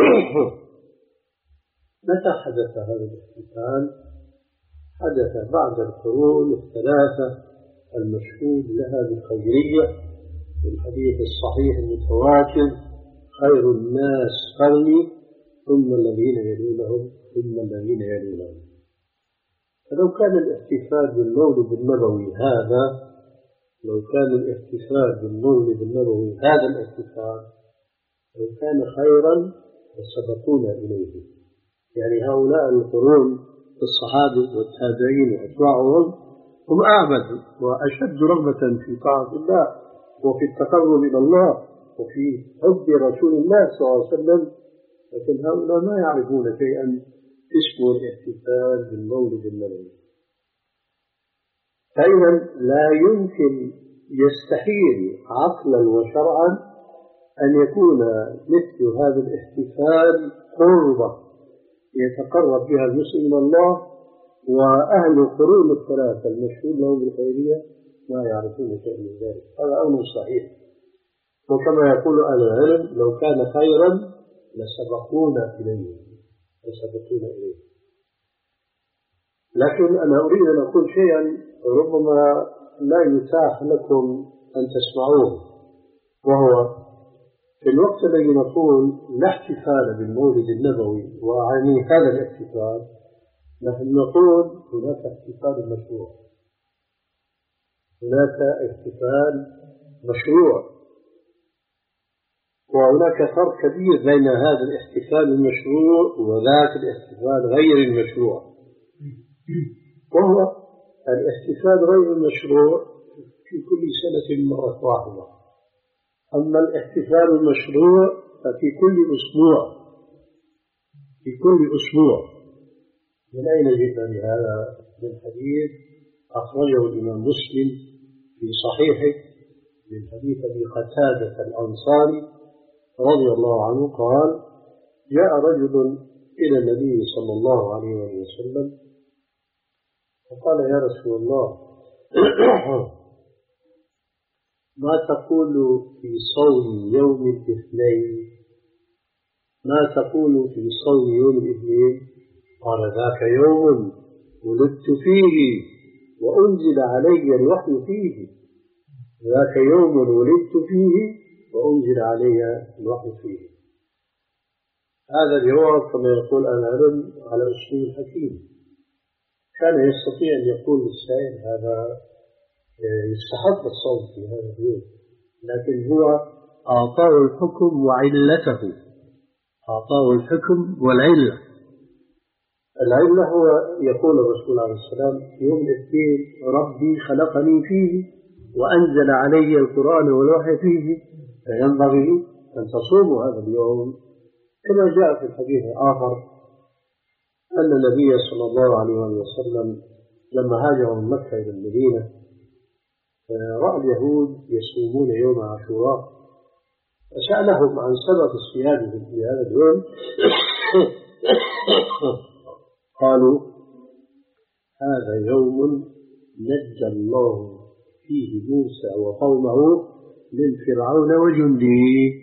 متى حدث هذا الاحتفال؟ حدث بعد القرون الثلاثة المشهود لها بالخيرية، في الحديث الصحيح المتواتر: خير الناس قرني ثم الذين يلونهم ثم الذين يلونهم. فلو كان الاحتفال بالمولد النبوي هذا لو كان الاحتفال بالمولد النبوي هذا الاحتفال لو كان خيرا لسبقونا إليه. يعني هؤلاء القرون الصحابة والتابعين وأتباعهم هم أعبد وأشد رغبة في طاعة الله وفي التقرب إلى الله وفي حب رسول الله صلى الله عليه وسلم، لكن هؤلاء ما يعرفون شيئا اسمه الاحتفال بالمولد النبوي. فإذا لا يمكن، يستحيل عقلا وشرعا أن يكون مثل هذا الاحتفال قربة يتقرب بها المسلم إلى الله، وأهل القرون الثلاثة المشهود لهم بالخيرية ما يعرفون شيئا من ذلك. هذا أمر صحيح. وكما يقول أهل العلم: لو كان خيرا لسبقونا إليه لسبقونا إليه. لكن أنا أريد أن أقول شيئا ربما لا يتاح لكم أن تسمعوه، وهو في الوقت الذي نقول لا احتفال بالمولد النبوي وأعني هذا الاحتفال، نحن نقول هناك احتفال مشروع، هناك احتفال مشروع، وهناك فرق كبير بين هذا الاحتفال المشروع وذاك الاحتفال غير المشروع. وهو الاحتفال غير المشروع في كل سنة مرة واحدة، أما الاحتفال المشروع ففي كل أسبوع، في كل أسبوع. من أين جئنا بهذا؟ من حديث أخرجه الإمام مسلم في صحيحه من حديث أبي قتادة الأنصاري رضي الله عنه قال: جاء رجل إلى النبي صلى الله عليه وسلم فقال: يا رسول الله، ما تقول في صوم يوم الاثنين؟ ما تقول في صوم يوم الاثنين؟ قال: ذاك يوم ولدت فيه وأنزل علي الوحي فيه. ذاك يوم ولدت فيه وأنزل علي الوحي فيه. هذا الجواب كما يقول العلم على أسلوب الحكيم. كان يستطيع أن يقول للسائل هذا يستحق الصوم في هذا اليوم، لكن هو أعطاه الحكم وعلته، أعطاه الحكم والعلة. العلة هو يقول الرسول عليه السلام: يوم الاثنين ربي خلقني فيه وأنزل علي القرآن والوحي فيه، فينبغي أن تصوموا هذا اليوم. كما جاء في الحديث الآخر أن النبي صلى الله عليه وسلم لما هاجر من مكة إلى المدينة رأى اليهود يصومون يوم عاشوراء، فسألهم عن سبب صيامهم في هذا اليوم. قالوا: هذا يوم نجى الله فيه موسى وقومه من فرعون وجنده،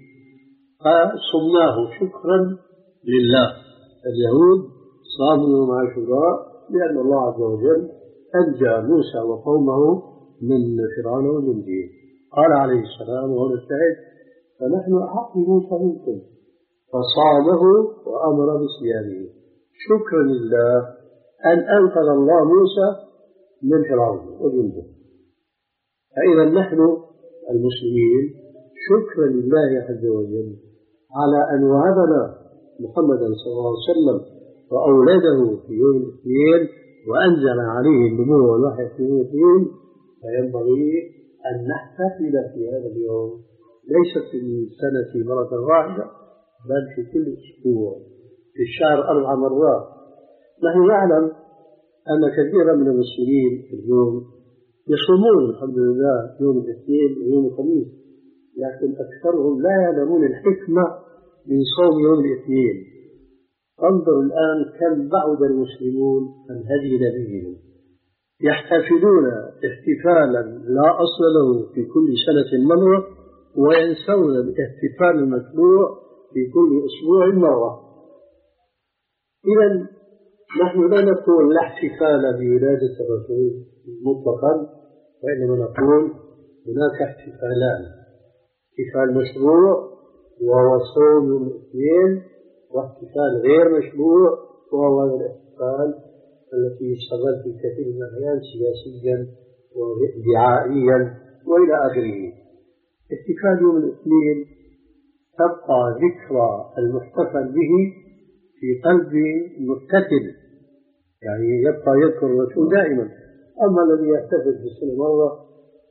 فصمناه شكرا لله. اليهود صاموا يوم عاشوراء لأن الله عز وجل أنجى موسى وقومه من فرعون وجنده. قال عليه السلام وهو الشاهد: فنحن أحق بموسى منكم، فصامه وأمر بصيامه شكرا لله أن أنقذ الله موسى من فرعون وجنده. فإذا نحن المسلمين شكرا لله عز وجل على أن وهبنا محمدا صلى الله عليه وسلم وأولاده في يوم الاثنين وأنزل عليه النبوة والوحي في يوم الاثنين، فينبغي أن نحتفل في هذا اليوم ليس في السنة مرة واحدة بل في كل أسبوع، في الشهر أربع مرات. نحن نعلم أن كثيرا من المسلمين اليوم يصومون الحمد لله يوم الاثنين ويوم الخميس، لكن أكثرهم لا يعلمون الحكمة من صوم يوم الاثنين. انظر الآن كم بعد المسلمون عن هدي نبيهم، يحتفلون احتفالا لا أصل له في كل سنة مرة، وينسون الاحتفال المشروع في كل أسبوع مرة. إذن نحن لا نقول لا احتفال بولادة الرسول مطلقا، وإنما نقول هناك احتفالان: احتفال مشروع وهو صوم يوم الاثنين، واحتفال غير مشروع وهو الاحتفال التي يشتغل في كثير من الأحيان سياسيا ودعائيا وإلى آخره. احتفال يوم الاثنين تبقى ذكرى المحتفل به في قلب المحتفل، يعني يبقى يذكر الرسول دائما. أما الذي يحتفل في السنة مرة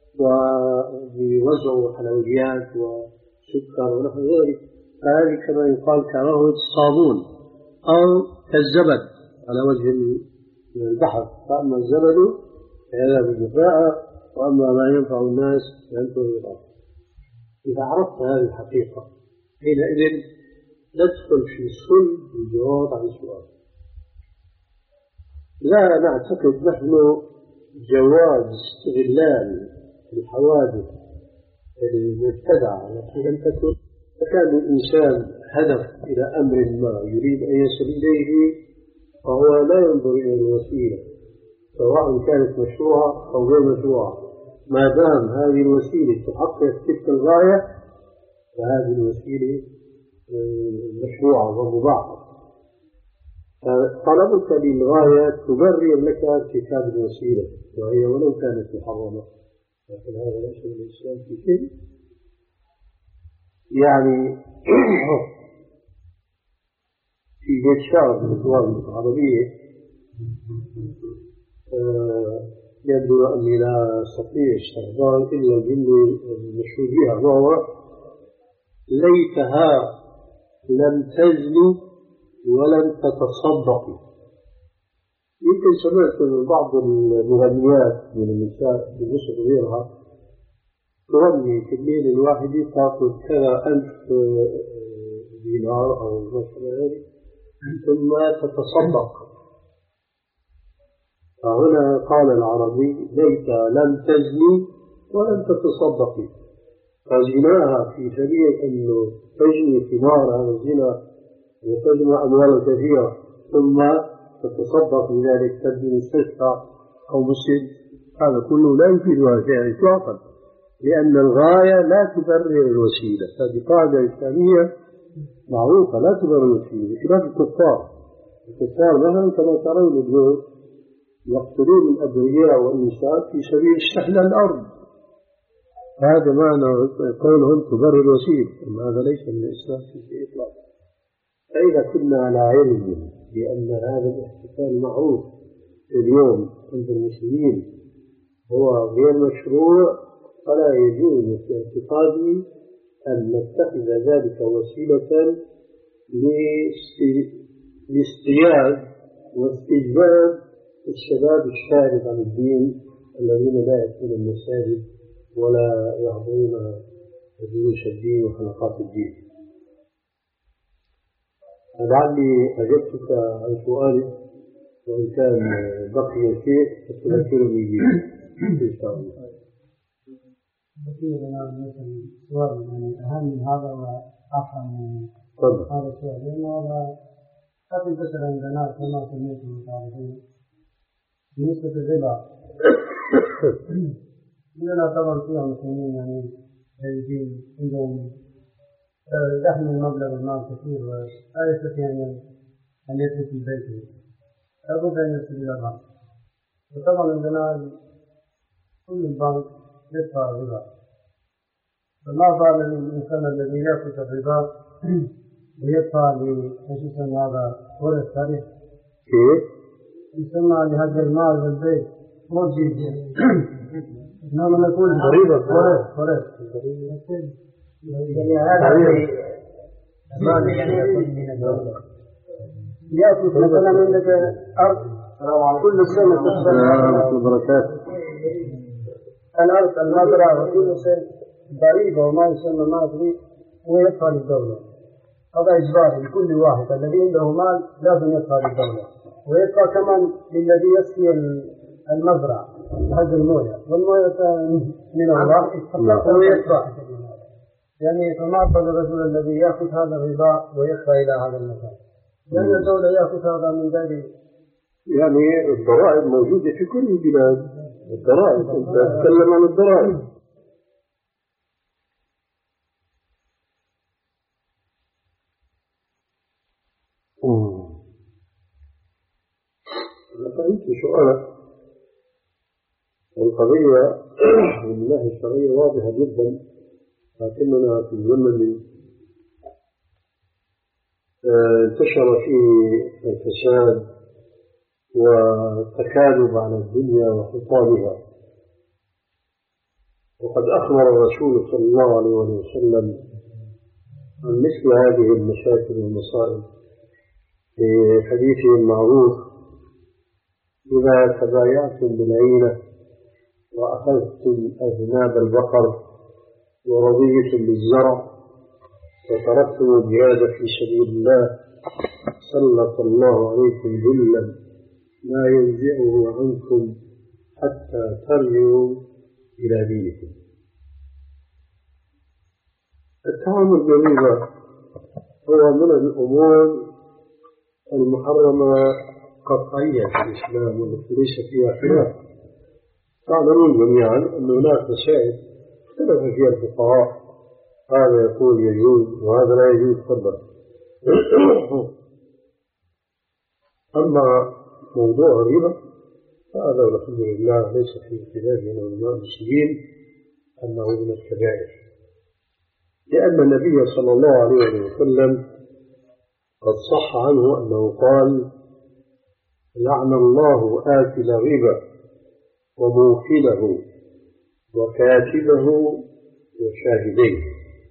ويوزع حلويات وسكر ونحو ذلك، هذه كما يقال كراهة الصابون أو كالزبد على وجه البحر. فأما الزبد فهذا بالجفاء، وأما ما ينفع الناس فينفع الإضافة. إذا عرفت هذه الحقيقة حينئذ ندخل في صلب الجواب عن السؤال. لا نعتقد نحن جواز استغلال الحوادث المبتدعة التي لم تكن، فكان الإنسان هدف إلى أمر ما يريد أن يصل إليه، فهو لا ينظر إلى الوسيلة سواء كانت مشروعة أو غير مشروعة، ما دام هذه الوسيلة تحقق تلك الغاية فهذه الوسيلة مشروعة ومضاعفة. طلبك للغاية تبرر لك ارتكاب الوسيلة وهي ولو كانت محرمة، لكن هذا ليس من الإسلام في شيء. يعني في بيت شعر من الدول العربية يبدو أني لا أستطيع استخدام إلا الجملة المشهور بها، وهو ليتها لم تزني ولم تتصدقي. يمكن سمعت من بعض المغنيات من النساء في مصر وغيرها تغني في الليلة الواحدة تأخذ كذا ألف دينار أو مثل ذلك ثم تتصدق. فهنا قال العربي ليت لم تزني ولم تتصدقي، فزناها في سبيل أنه تجني ثمار هذا الزنا وتجمع أموالا كثيرة ثم تتصدق بذلك تبني مستشفى أو مسجد، هذا كله لا يفيدها شيئا إطلاقا، لأن الغاية لا تبرر الوسيلة. هذه قاعدة إسلامية معروفة لا تبرر الوسيلة، بخلاف الكفار. الكفار مثلا كما ترون اليوم يقتلون الأبرياء والنساء في سبيل استحلال الأرض، هذا معنى قولهم تبرر الوسيلة، أما هذا ليس من الإسلام في شيء إطلاقا. فإذا كنا على علم بأن هذا الاحتفال معروف اليوم عند المسلمين هو غير مشروع، فلا يجوز في اعتقادي أن نتخذ ذلك وسيلة لاصطياد واستجلاب الشباب الشارد عن الدين الذين لا يأتون المساجد ولا يحضرون دروس الدين وحلقات الدين. لعلي أجبتك عن سؤالي، وإن كان بقي شيء فتذكرني به إن شاء الله. بقي لنا مثلا سؤال يعني أهم من هذا وأفهم من هذا السؤال، لأنه هذا قد انتشر عندنا كما سمعتم متعرفين بالنسبة للربا. لنا طبعا فيها مسلمين يعني جيدين عندهم يحمل مبلغ المال كثير ولا يستطيع أن يترك في بيته، لابد أن يصل إلى البنك. وطبعا عندنا كل البنك يدفع الربا، فما فعل الإنسان الذي يأخذ الربا ويدفع لأساس هذا ورث تاريخ يسمى لهذا المال بالبيت موجود إنما نقول ضريبة ورث ورث يعني هذا المال يعني يكون من الدولة. يأخذ مثلا عندك أرض كل سنة تدفع الأرض المزرعة وكل سنة ضريبة وما يسمى ما أدري ويدفع للدولة. هذا إجباري لكل واحد الذي عنده مال لازم يدفع للدولة، ويدفع كمان للذي يسقي المزرعة حق الموية والموية من الله ويدفع. يعني فما أفضل الرجل الذي يأخذ هذا الربا ويدفع إلى هذا المكان، لأن الدولة يأخذ هذا من ذلك. يعني الضرائب موجودة في كل البلاد، الضرائب أنت تتكلم عن الضرائب. أنا فهمت سؤالك. القضية من الناحية الشرعية واضحة جدا، لكننا في زمن انتشر فيه الفساد والتكالب على الدنيا وحطامها، وقد أخبر الرسول صلى الله عليه وسلم عن مثل هذه المشاكل والمصائب في حديثه المعروف: إذا تبايعتم بالعينة وأخذتم أذناب البقر ورضيتم بالزرع وتركتم الجهاد في سبيل الله سلط الله عليكم ذلا لا ينزعه عنكم حتى ترجعوا إلى دينكم. التعامل بالربا هو من الأمور المحرمة قطعيا في الإسلام والتي ليس فيها خلاف، تعلمون جميعا أن هناك مسائل اختلف فيها الفقهاء، هذا يقول يجوز وهذا لا يجوز تفضل. أما موضوع الربا فهذا والحمد لله ليس في خلاف بين علماء المسلمين أنه من الكبائر، لأن النبي صلى الله عليه وسلم قد صح عنه أنه قال: لعن الله آكل الربا وموكله وكاتبه وشاهديه.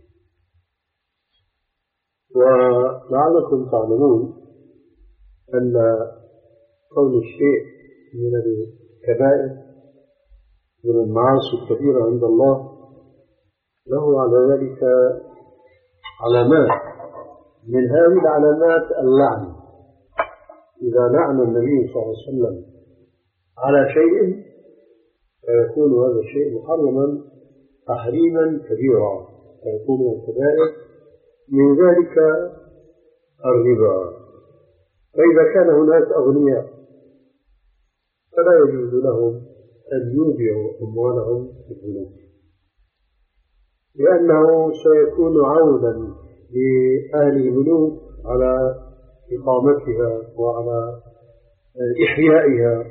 ولعلكم تعلمون أن كون الشيء من الكبائر من المعاصي الكبيرة عند الله له على ذلك علامات، من هذه العلامات اللعن. إذا لعن النبي صلى الله عليه وسلم على شيء فيكون هذا الشيء محرما تحريما كبيرا، فيكون من الكبائر، من ذلك الربا. فإذا كان هناك أغنياء فلا يجوز لهم أن يودعوا أموالهم في البنوك، لأنه سيكون عونا لأهل البنوك على إقامتها وعلى إحيائها.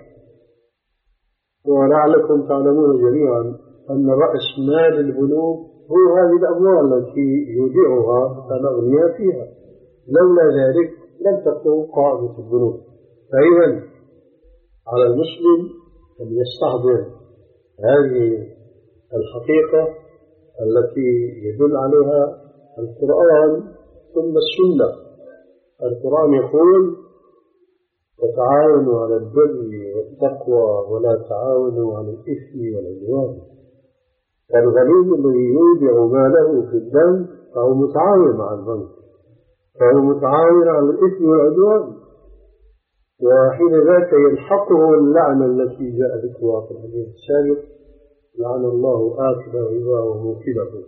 ولعلكم تعلمون جميعا أن رأس مال البنوك هو هذه الأموال التي يودعها الأغنياء فيها، لولا ذلك لم تكن قائمة البنوك. فإذا على المسلم أن يستحضر هذه الحقيقة التي يدل عليها القرآن ثم السنة. القرآن يقول: وتعاونوا على البر والتقوى ولا تعاونوا على الإثم والعدوان. الغني الذي يودع ماله في البنك فهو متعاون مع البنك، فهو متعاون على الإثم والعدوان، وحين ذاك يلحقه اللعنة التي جاء ذكرها في الحديث السابق: لعن الله آكل الربا وموكله.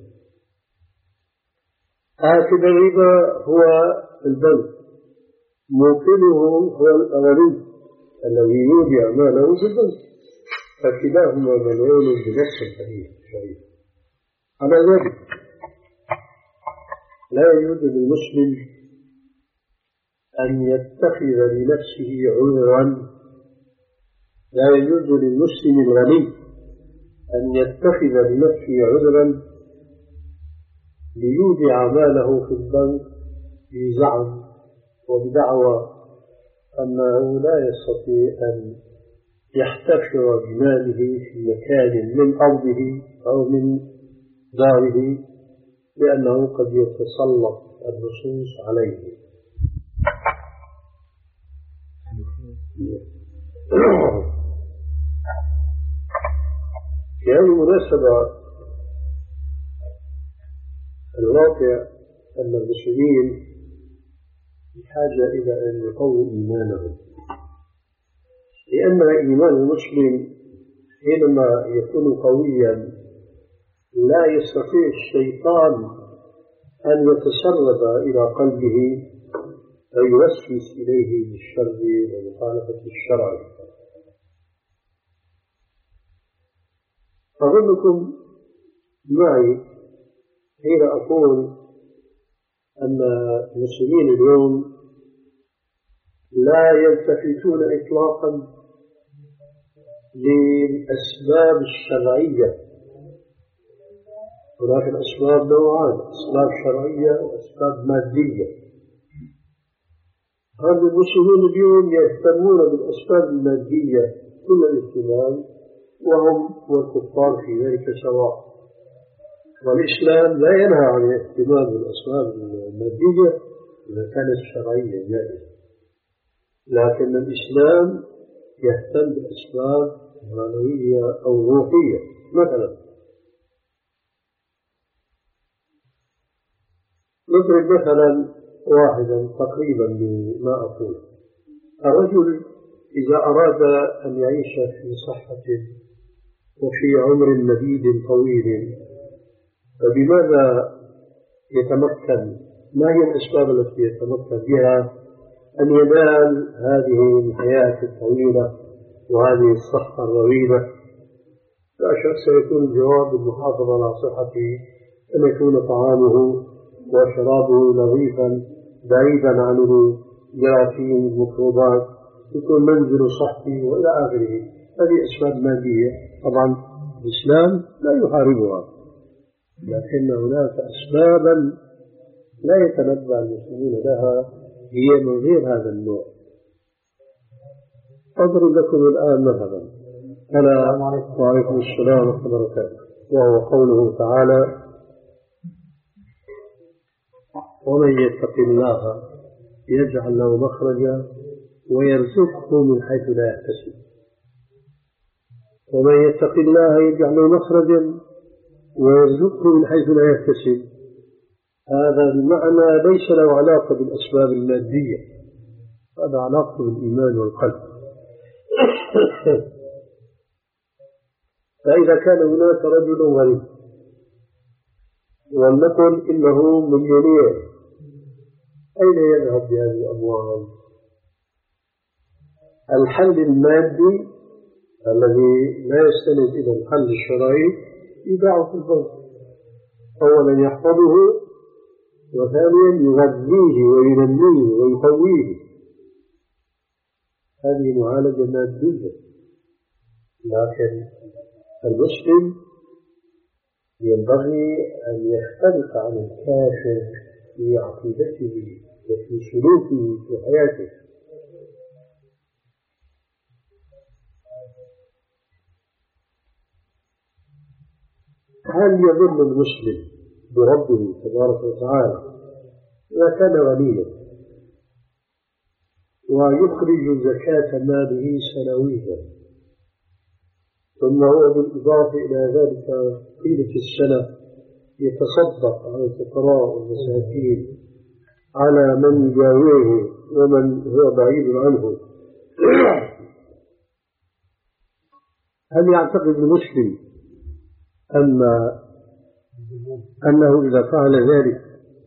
آكل الربا هو البنك، موكله هو الغني الذي يودع ماله في البنك، فكلاهما ملعون بنص الحديث الشريف. على ذلك لا يجوز للمسلم أن يتخذ لنفسه عذرا، لا يجوز للمسلم الغني أن يتخذ لنفسه عذرا ليودع ماله في البنك بزعم وبدعوى أنه لا يستطيع أن يحتفر بماله في مكان من أرضه أو من داره، لأنه قد يتسلط النصوص عليه. في هذه المناسبة الواقع أن المسلمين بحاجة إلى أن يقووا إيمانهم، لأن إيمان المسلم حينما يكون قويا لا يستطيع الشيطان أن يتسرب إلى قلبه ويوسوس إليه بالشر ومخالفة الشرع. أظنكم معي حين أقول أن المسلمين اليوم لا يلتفتون إطلاقا للأسباب الشرعية. هناك الأسباب نوعان: أسباب شرعية وأسباب مادية. هذا المسلمين اليوم يهتمون بالأسباب المادية كل الاهتمام، وهم والكفار في ذلك سواء. والإسلام لا ينهى عن الاهتمام بالأسباب المادية إذا كانت شرعية جائزة، لكن الإسلام يهتم بالأسباب المعنوية أو روحية. مثلا نضرب مثلا واحدا تقريبا لما أقول: الرجل إذا أراد أن يعيش في صحة وفي عمر مديد طويل فبماذا يتمكن؟ ما هي الأسباب التي يتمكن بها أن ينال هذه الحياة الطويلة وهذه الصحة الرويدة؟ لا شك سيكون الجواب بالمحافظة على صحته، أن يكون طعامه وشرابه نظيفا بعيدا عن الجراثيم والميكروبات، يكون منزل صحي وإلى آخره. هذه أسباب مادية طبعا الإسلام لا يحاربها، لكن هناك أسبابا لا يتنبأ المسلمون لها هي من غير هذا النوع. أضرب لكم الآن مثلا أنا وعليكم السلام ورحمة الله وبركاته، وهو قوله تعالى: ومن يتق الله يجعل له مخرجا ويرزقه من حيث لا يحتسب. ومن يتق الله يجعل له مخرجا ويرزقه من حيث لا يحتسب، هذا المعنى ليس له علاقة بالأسباب المادية، هذا علاقة بالإيمان والقلب. فإذا كان هناك رجل غني ولنقل إنه مليونير، أين يذهب بهذه الأموال؟ الحل المادي الذي لا يستند إلى الحل الشرعي يباع في البنك. أولا يحفظه، وثانيا يغذيه وينميه ويقويه. هذه معالجة مادية. لكن المسلم ينبغي أن يختلف عن الكافر في عقيدته وفي سلوكه في حياته. هل يظن المسلم بربه تبارك وتعالى إذا كان غنيا ويخرج زكاة ماله سنويا، ثم هو بالإضافة إلى ذلك طيلة السنة يتصدق على الفقراء والمساكين، على من يجاوره ومن هو بعيد عنه، هل يعتقد المسلم أن أنه إذا فعل ذلك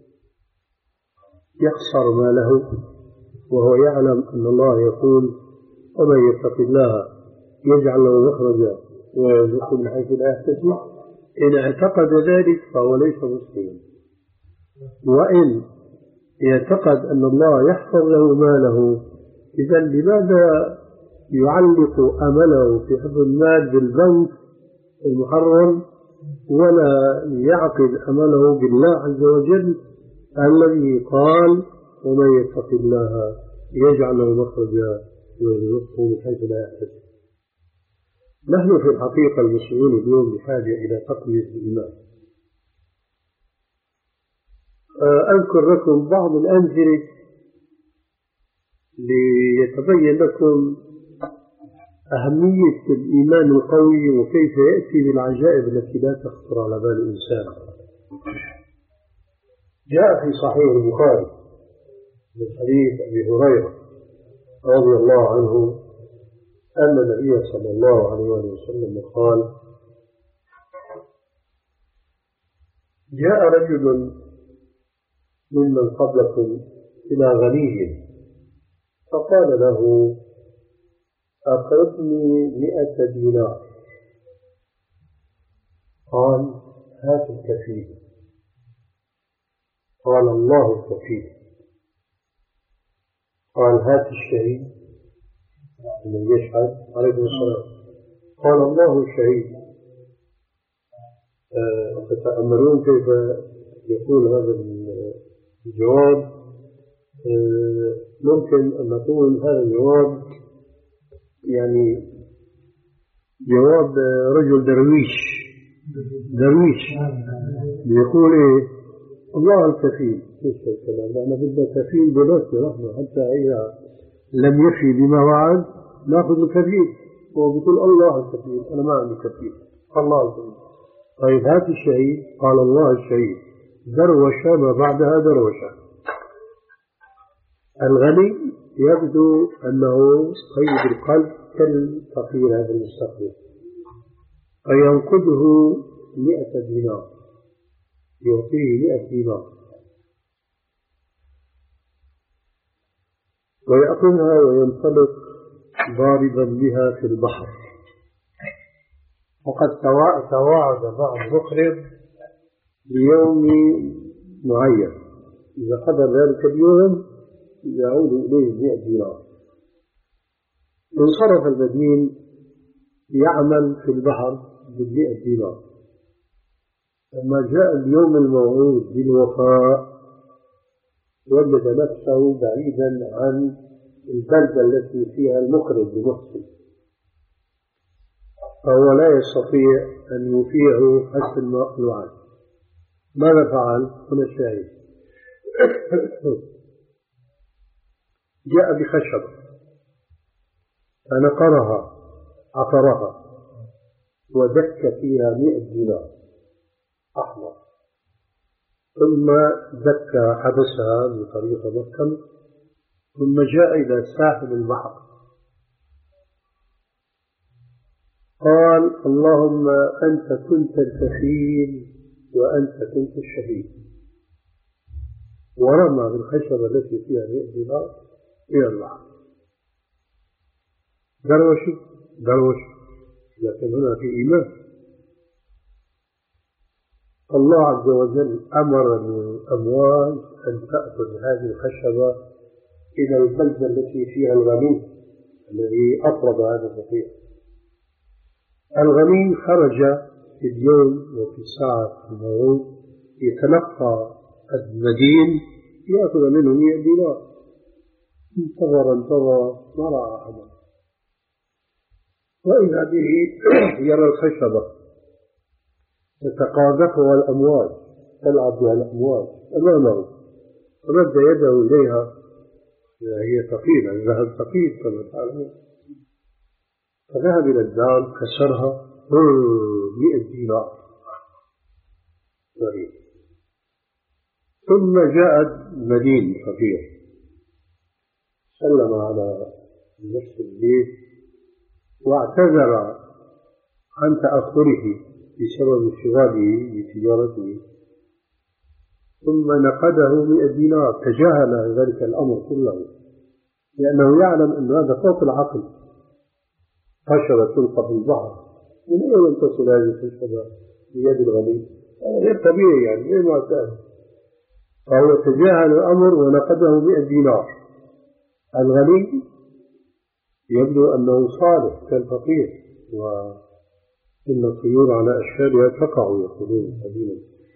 يخسر ماله، وهو يعلم أن الله يقول: ومن يتق الله يجعل له مخرجا ويرزقه من حيث لا يحتسب؟ إن اعتقد ذلك فهو ليس مسلما. وإن يعتقد أن الله يحفظ له ماله، إذا لماذا يعلق أمله في حفظ المال بالبنك المحرم ولا يعقد أمله بالله عز وجل الذي قال: ومن يتق الله يجعل له مخرجا ويرزقه من حيث لا يحتسب؟ نحن في الحقيقة المسلمون اليوم بحاجة إلى تقوية الإيمان. أذكر لكم بعض الأمثلة ليتبين لكم أهمية الإيمان القوي وكيف يأتي بالعجائب التي لا تخطر على بال الإنسان. جاء في صحيح البخاري من حديث أبي هريرة رضي الله عنه أن النبي صلى الله عليه وسلم قال: جاء رجل ممن قبلكم إلى غني فقال له: أقرضني مئة دينار. قال: هات الكفيل. قال: الله الكفيل. قال: هات الشهيد من يشهد عليكم السلام. قال: الله الشهيد. أه تتأملون كيف يكون هذا الجواب. أه ممكن أن نقول هذا الجواب يعني جواب رجل درويش درويش يقول إيه؟ الله الكفيل. ليش الكلام؟ نحن بدنا كفيل بنفسه نحن، حتى إذا لم يفي بما وعد ناخذ الكفيل. هو بيقول الله الكفيل، أنا ما عندي كفيل، الله الكفيل. طيب هات الشهيد. قال: الله الشهيد. دروش ما بعدها دروشة. الغني يبدو أنه طيب القلب كالفقير هذا المستقبل، فينقذه مئة دينار، يعطيه مئة دينار ويأخذها وينطلق ضاربا بها في البحر. وقد توعد بعض مقرض بيوم معين، إذا قدر ذلك اليوم يعود إليه مئة دينار. انصرف المدين يعمل في البحر بالمئة دينار. لما جاء اليوم الموعود بالوفاء وجد نفسه بعيدا عن البلدة التي فيها المقرض بمحسن، فهو لا يستطيع أن يوفيه حتى الوعد. ماذا فعل؟ هنا الشاهد. جاء بخشب فنقرها عقرها ودك فيها مئة دينار أحمر، ثم دك حبسها بطريقة محكمة، ثم جاء إلى ساحل البحر قال: اللهم أنت كنت الكفيل وأنت كنت الشهيد، ورمى بالخشبة التي فيها مئة دينار إلى البحر. دروشي دروشي لكن هنا في إيمان. الله عز وجل أمر الأمواج أن تأخذ هذه الخشبة إلى البلدة التي فيها الغني الذي أطرد هذا الفقير. الغني خرج في اليوم وفي ساعة الموعود يتلقى المدين يأخذ منه مئة دينار. انتظر انتظر ما رأى أحدا، وإذا به يرى الخشبة تتقاذفها الأمواج، تلعب بها الأمواج أمامه، فمد يده إليها، هي ثقيلة، الذهب ثقيل كما تعلمون، فذهب إلى الدار كسرها مئة دينار غريب. ثم جاء المدين الفقير سلم على نفس البيت واعتذر عن تأخره بسبب انشغاله بتجارته، ثم نقده مئة دينار. تجاهل ذلك الأمر كله لأنه يعلم أن هذا فوق العقل. خشبة تلقى في البحر، من أين تصل هذه الخشبة بيد الغني؟ غير طبيعي، يعني غير معتاد. فهو تجاهل الأمر ونقده مئة دينار. الغني يبدو أنه صالح كالفقير، وإن الطيور على أشكالها تقع يقولون قديما.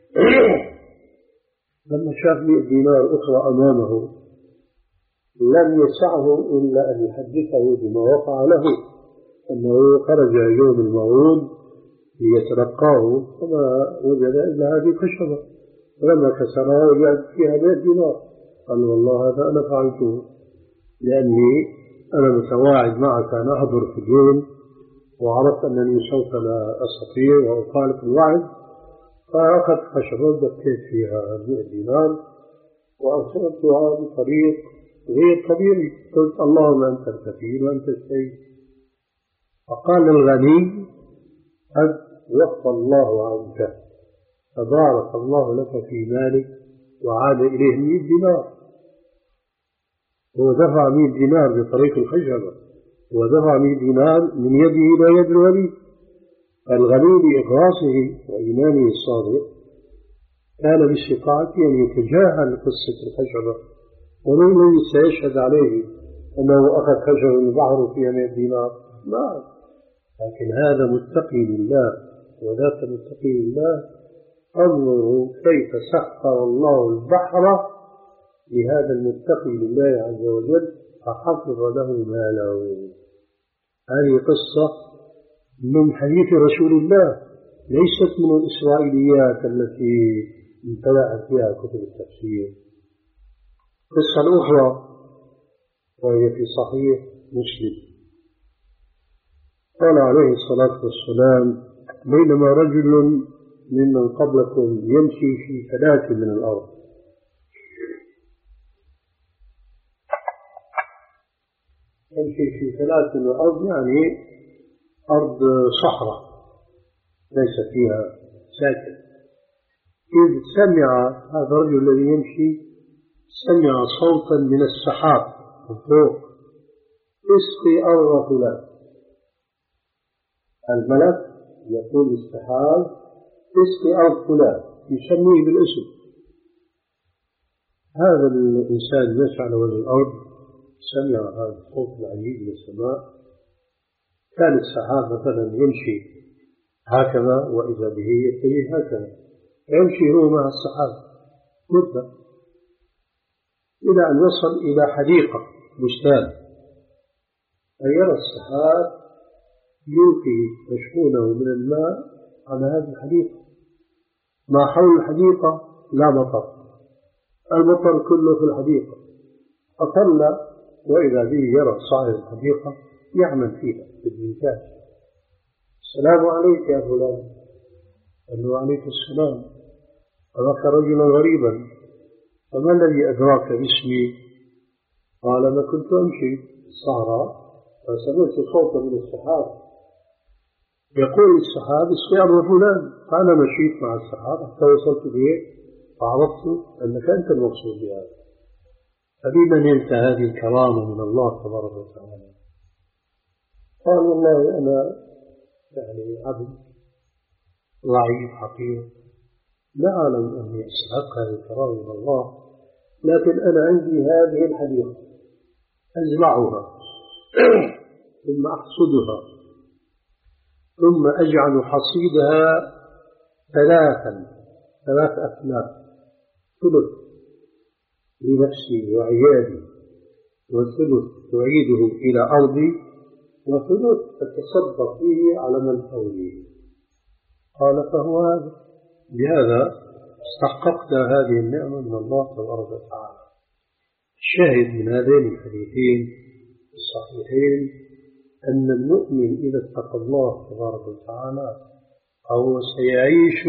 لما شاف مئة دينار أخرى أمامه لم يسعه إلا أن يحدثه بما وقع له، أنه خرج يوم الموعود ليتلقاه فما وجد إلا هذه الخشبة، ولما كسرها وجد فيها مئة دينار. قال: والله هذا أنا فعلته لأني أنا متواعد معك أن أحضر في اليوم، وعرفت أنني سوف لا أستطيع وأخالف الوعد، فأخذت خشبة ودكيت فيها مئة دينار وأرسلتها بطريق غير طبيعي. قلت: اللهم أنت الكفيل وأنت الشهيد. فقال الغني: قد وفى الله عنك، فبارك الله لك في مالك، وعاد إليه مئة دينار. هو دفع مئة دينار بطريق الخشبة، ودفع مئة دينار من يده إلى يد الغني. الغني بإخلاصه وإيمانه الصادق كان باستطاعته أن يتجاهل قصة الخشبة، ومن الذي سيشهد عليه أنه أخذ خشبة من البحر فيها مئة دينار؟ لا. لكن هذا متقي لله وذاك متقي لله. انظروا كيف سخر الله البحر لهذا المتقي لله عز وجل فحفظ له ماله. هذه قصة من حديث رسول الله، ليست من الإسرائيليات التي امتلأت فيها كتب التفسير. قصة أخرى وهي في صحيح مسلم، قال عليه الصلاة والسلام: بينما رجل ممن قبلكم يمشي في ثلاث من الأرض، يمشي في ثلاث من الأرض يعني أرض صحراء ليس فيها ساكن، إذ سمع هذا الرجل الذي يمشي سمع صوتا من السحاب من فوق: اسقي أرض فلان. الملك يقول السحاب اسقي أرض فلان يسميه بالاسم. هذا الإنسان ماشي على وجه الأرض سمع هذا الصوت العجيب من السماء، كان السحاب مثلا يمشي هكذا وإذا به يتجه هكذا، يمشي هو مع السحاب مدة إلى أن وصل إلى حديقة بستان، فيرى السحاب يلقي مشحونه من الماء على هذه الحديقة، ما حول الحديقة لا مطر، المطر كله في الحديقة، أطل وإذا به يرى صاحب الحديقة يعمل فيها بالإنتاج. السلام عليك يا فلان. قال له عليك السلام. أراك رجلا غريبا، فما الذي أدراك باسمي؟ قال ما كنت أمشي في الصحراء فسمعت صوتا من السحاب يقول السحاب اسقي أرض فلان، فأنا مشيت مع السحاب حتى وصلت به فعرفت أنك أنت المقصود بهذا. فبما نلت هذه الكرامة من الله تبارك وتعالى؟ قال والله أنا يعني عبد ضعيف حقير، لا أعلم أني أستحق هذه الكرامة من الله، لكن أنا عندي هذه الحديقة أزرعها ثم أحصدها ثم أجعل حصيدها ثلاثا ثلاث أفلاك، ثلث لنفسي وعيالي وثلث تعيده إلى أرضي وثلث أتصدق به على من حولي. قال فهو هذا، بهذا استحققت هذه النعمة من الله تبارك وتعالى. الشاهد من هذين الحديثين الصحيحين أن المؤمن إذا اتقى الله تبارك وتعالى فهو سيعيش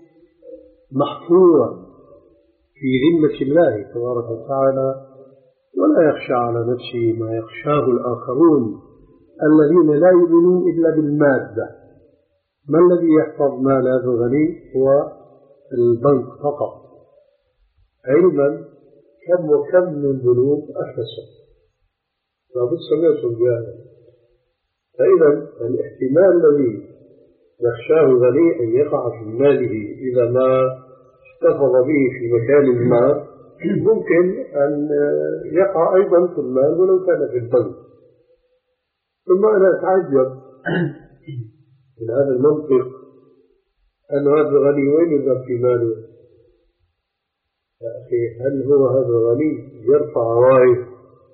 محفورا في ذمة الله تبارك وتعالى، ولا يخشى على نفسه ما يخشاه الآخرون الذين لا يؤمنون إلا بالمادة. ما الذي يحفظ مال هذا الغني؟ هو البنك فقط، علما كم وكم من ذنوب أحدثت فقد سمعتم بهذا. فإذا الاحتمال الذي يخشاه الغني أن يقع في ماله إذا ما احتفظ به في مكان ما ممكن أن يقع أيضا في المال ولو كان في البنك. ثم أنا أتعجب من هذا المنطق أن هذا الغني وين يذهب في ماله؟ يا أخي هل هو هذا الغني يرفع راية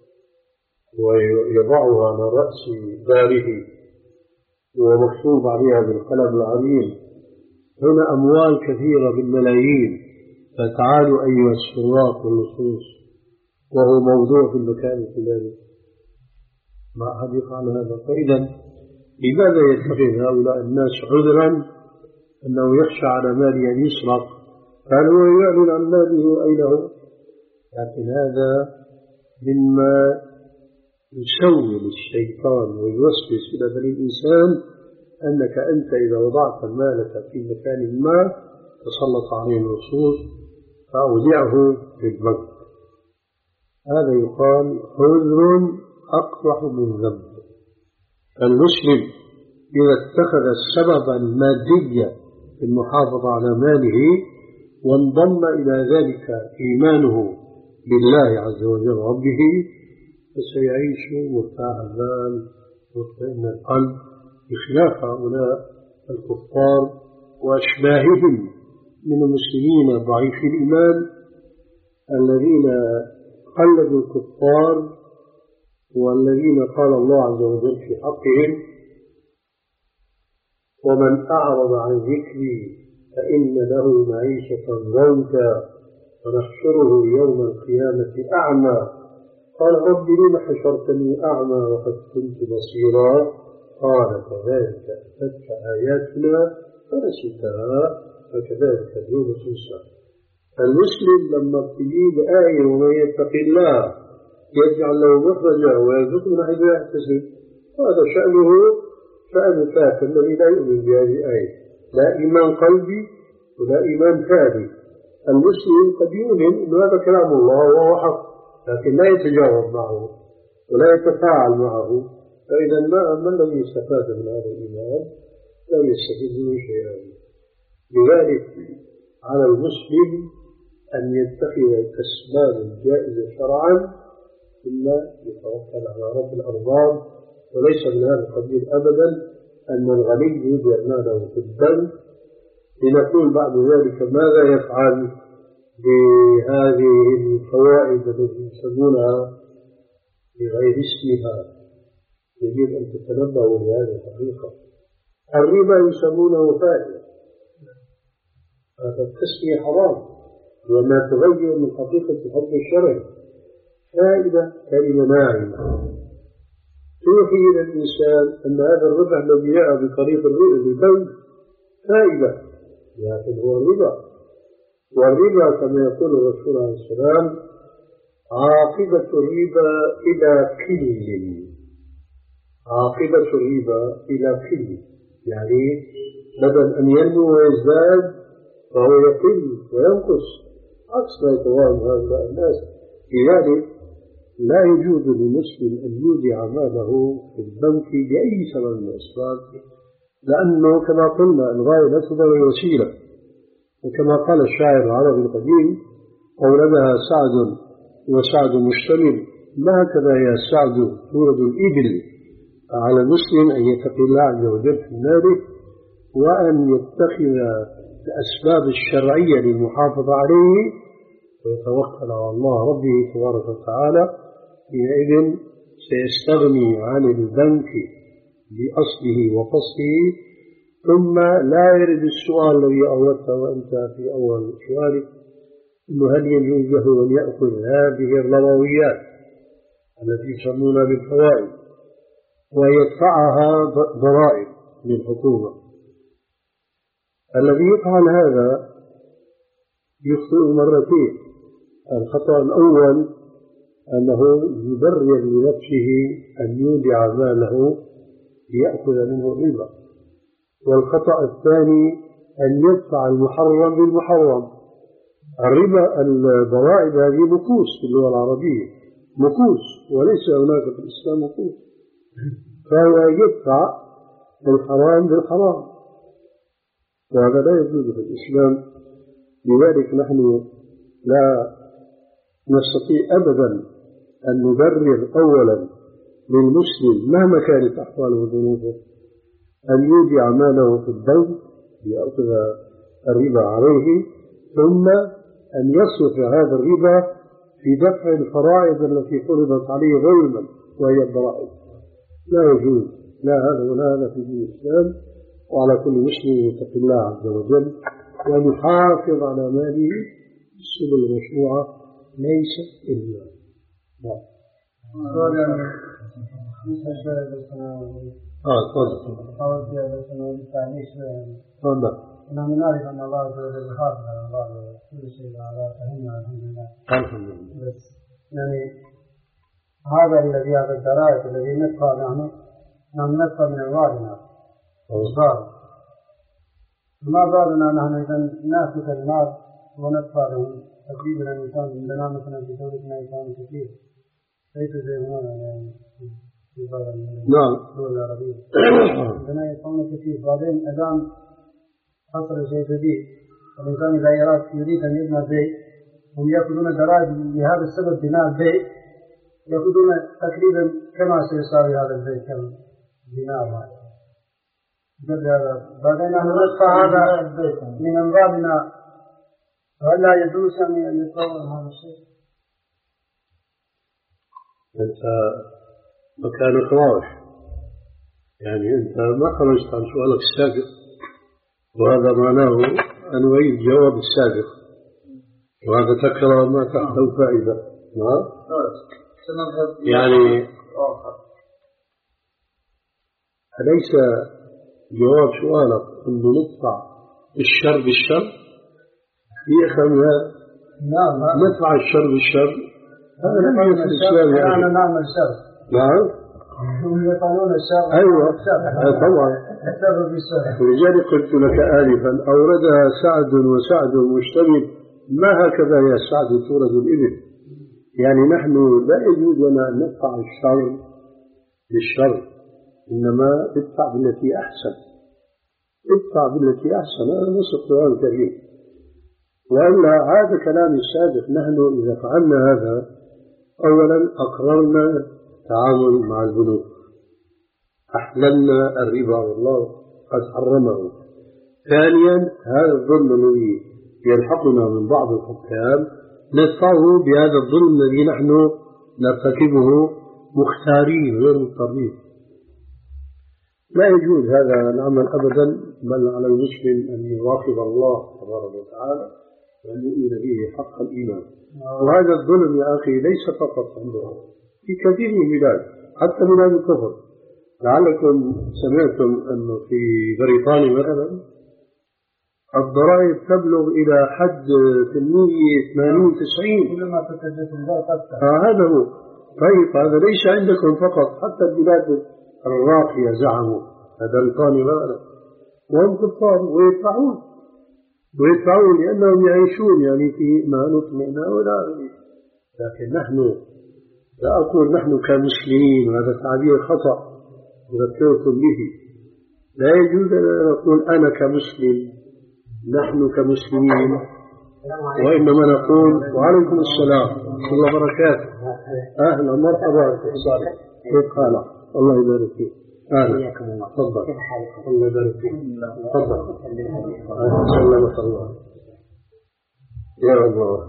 ويضعها على رأس داره ومكتوب عليها بالقلم العظيم هنا أموال كثيرة بالملايين فتعالوا أيها السراق واللصوص، وهو موضوع في المكان الفلاني؟ ما أحد يفعل هذا. فإذا لماذا يتخذ هؤلاء الناس عذرا أنه يخشى على ماله أن يسرق؟ قال هو يعلن عن ماله أين هو؟ لكن هذا مما يسول الشيطان ويوسوس إلى بني الإنسان أنك أنت إذا وضعت مالك في مكان ما تسلط عليه اللصوص فأودعه في البنك. هذا يقال عذر أقبح من ذنب. المسلم إذا اتخذ السبب المادي في المحافظة على ماله وانضم إلى ذلك إيمانه بالله عز وجل ربه فسيعيش مرتاح البال مطمئن القلب، بخلاف هؤلاء الكفار وأشباههم من المسلمين ضعيفي الإيمان الذين قلدوا الكفار والذين قال الله عز وجل في حقهم ومن أعرض عن ذكري فإن له معيشة ضنكا ونحشره يوم القيامة أعمى قال رب لم حشرتني أعمى وقد كنت بصيرا قال كذلك أتتك آياتنا فنسيتها فكذلك اليوم تنسى. المسلم لما تجيب آية ومن يتق الله يجعل له مخرجا ويرزقه من حيث لا يحتسب، هذا شأنه شأن الكافر الذي لا يؤمن بهذه الآية، لا إيمان قلبي ولا إيمان فعلي. المسلم قد يؤمن أن هذا كلام الله وهو حق لكن لا يتجاوب معه ولا يتفاعل معه. فإذا ما ما الذي استفاد من هذا الإيمان؟ لا يستفيد منه شيئا. لذلك على المسلم أن يتخذ الأسباب الجائزة شرعا، ثم يتوكل على رب الأرباب. وليس من هذا القبيل أبدا أن الغني يودع ماله في البنك لنقول بعد ذلك ماذا يفعل بهذه الفوائد التي يسمونها بغير اسمها. يجب أن تتنبهوا لهذه الحقيقة. الربا يسمونه فائدة، هذا التسمية حرام وما تغير من حقيقة الحكم الشرعي. فائدة كلمة ناعمة توحي إلى الإنسان أن هذا الربح الذي جاء بطريق البنك فائدة، لكن هو الربا. والربا كما يقول الرسول عليه السلام عاقبة الربا إلى قل، عاقبة الربا إلى قل، يعني بدل أن ينمو ويزداد فهو يقل وينقص عكس ما يتوهم هؤلاء الناس. لذلك لا يجوز للمسلم أن يودع ماله في البنك بأي سبب من الأسباب، لأنه كما قلنا الغاية لا تضر الوسيلة. وكما قال الشاعر العربي القديم قولنا سعد وسعد مشتمل، ما هكذا يا سعد تورد الإبل. على المسلم أن يتقي الله عز وجل في ماله، وأن يتخذ الأسباب الشرعية للمحافظة عليه، ويتوكل على الله ربه تبارك وتعالى. حينئذ سيستغني عن البنك بأصله وفصله. ثم لا يرد السؤال الذي أوردته أنت في أول سؤالك، إنه هل يجوز له أن يأخذ هذه الربويات التي يسمونها بالفوائد ويدفعها ضرائب للحكومة؟ الذي يفعل هذا يخطئ مرتين. الخطأ الأول أنه يبرر لنفسه أن يودع ماله ليأخذ منه الربا، والخطأ الثاني أن يدفع المحرم بالمحرم. الربا الضرائب هذه مكوس في اللغة العربية، مكوس، وليس هناك في الإسلام مكوس، فهو يدفع الحرام بالحرام، وهذا لا يجوز في الإسلام. لذلك نحن لا نستطيع أبدا أن نبرر أولا للمسلم مهما كانت أحواله وذنوبه أن يودع ماله في البنك ليأخذ الربا عليه، ثم أن يصرف هذا الربا في دفع الفرائض التي فرضت عليه ظلما وهي الضرائب. لا يجوز لا هذا ولا هذا في دين الإسلام. وعلى كل مسلم يتقي الله عز وجل وأن يحافظ على ماله بالسبل المشروعة ليس إلا لا. آه تفضل. حاول في هذا السنة بالتعنيش. تفضل. نحن نعرف أن الله عز وجل يحافظ على الله كل شيء على فهمنا الحمد لله. الحمد لله. بس يعني هذا الذي هذا الدرائب الذي ندفع نحن نحن ندفع من أموالنا وصار ما بالنا نحن إذا نأخذ المال وندفع له. تقريبا الإنسان عندنا مثلا في دولتنا إنسان كثير ليس زي هنا يعني في بعض الدول العربية عندنا يدفعون كثير. بعدين الآن حصل شيء جديد، الإنسان إذا يريد أن يبنى بيت هم يأخذون ضرائب لهذا السبب بناء البيت، يأخذون تقريبا كما سيساوي هذا البيت كم بناء هذا. بعدين نحن ندفع هذا من أموالنا، هل لا يجوز أن يتصور هذا الشيء؟ أنت مكانك واضح، يعني أنت ما خرجت عن سؤالك السابق، وهذا معناه أن أعيد جواب السابق، وهذا تكرر ما تحته فائدة. نعم يعني أليس جواب سؤالك أنه ندفع الشر بالشر؟ هي خمسة نعم ندفع الشر بالشر، هذا لم يكن في الإسلام. يعني نعمل شر. نعم هم يقولون الشر. أيوة طبعا. السبب بالشر. ولذلك قلت لك آلفا أوردها سعد وسعد مشتمل، ما هكذا يا سعد تورد الإبل. يعني نحن لا يجوز لنا أن ندفع الشر بالشر، إنما ندفع بالتي أحسن. ادفع بالتي أحسن. هذا نص القرآن الكريم. وألا هذا كلام السابق. نحن إذا فعلنا هذا أولا أقررنا التعامل مع البنوك، أحللنا الربا والله قد حرمه. ثانيا هذا الظلم الذي يلحقنا من بعض الحكام ندفعه بهذا الظلم الذي نحن نرتكبه مختارين غير مضطرين. لا يجوز هذا العمل أبدا، بل على المسلم أن يراقب الله تبارك وتعالى وأن يؤمن به حق الإيمان. وهذا الظلم يا أخي ليس فقط عندهم، في كثير من البلاد حتى بلاد الكفر. لعلكم سمعتم أنه في بريطانيا مثلا الضرائب تبلغ إلى حد ثمانية ثمانين تسعين. كلما تتجدد الضرائب أكثر. آه هذا هو. طيب هذا ليس عندكم فقط، حتى البلاد الراقية زعموا بريطانيا مثلا، وهم كفار ويدفعون ويدفعون لأنهم يعيشون يعني في ما نطمئن ولا. لكن نحن، لا أقول نحن كمسلمين، وهذا تعبير خطأ أذكركم به، لا يجوز أن نقول أنا كمسلم، نحن كمسلمين، وإنما نقول وعليكم السلام ورحمة الله وبركاته. أهلا مرحبا كيف حالك؟ الله يبارك فيك. أهلا تفضل. الله يبارك فيك. تفضل. سلمك الله يا الله.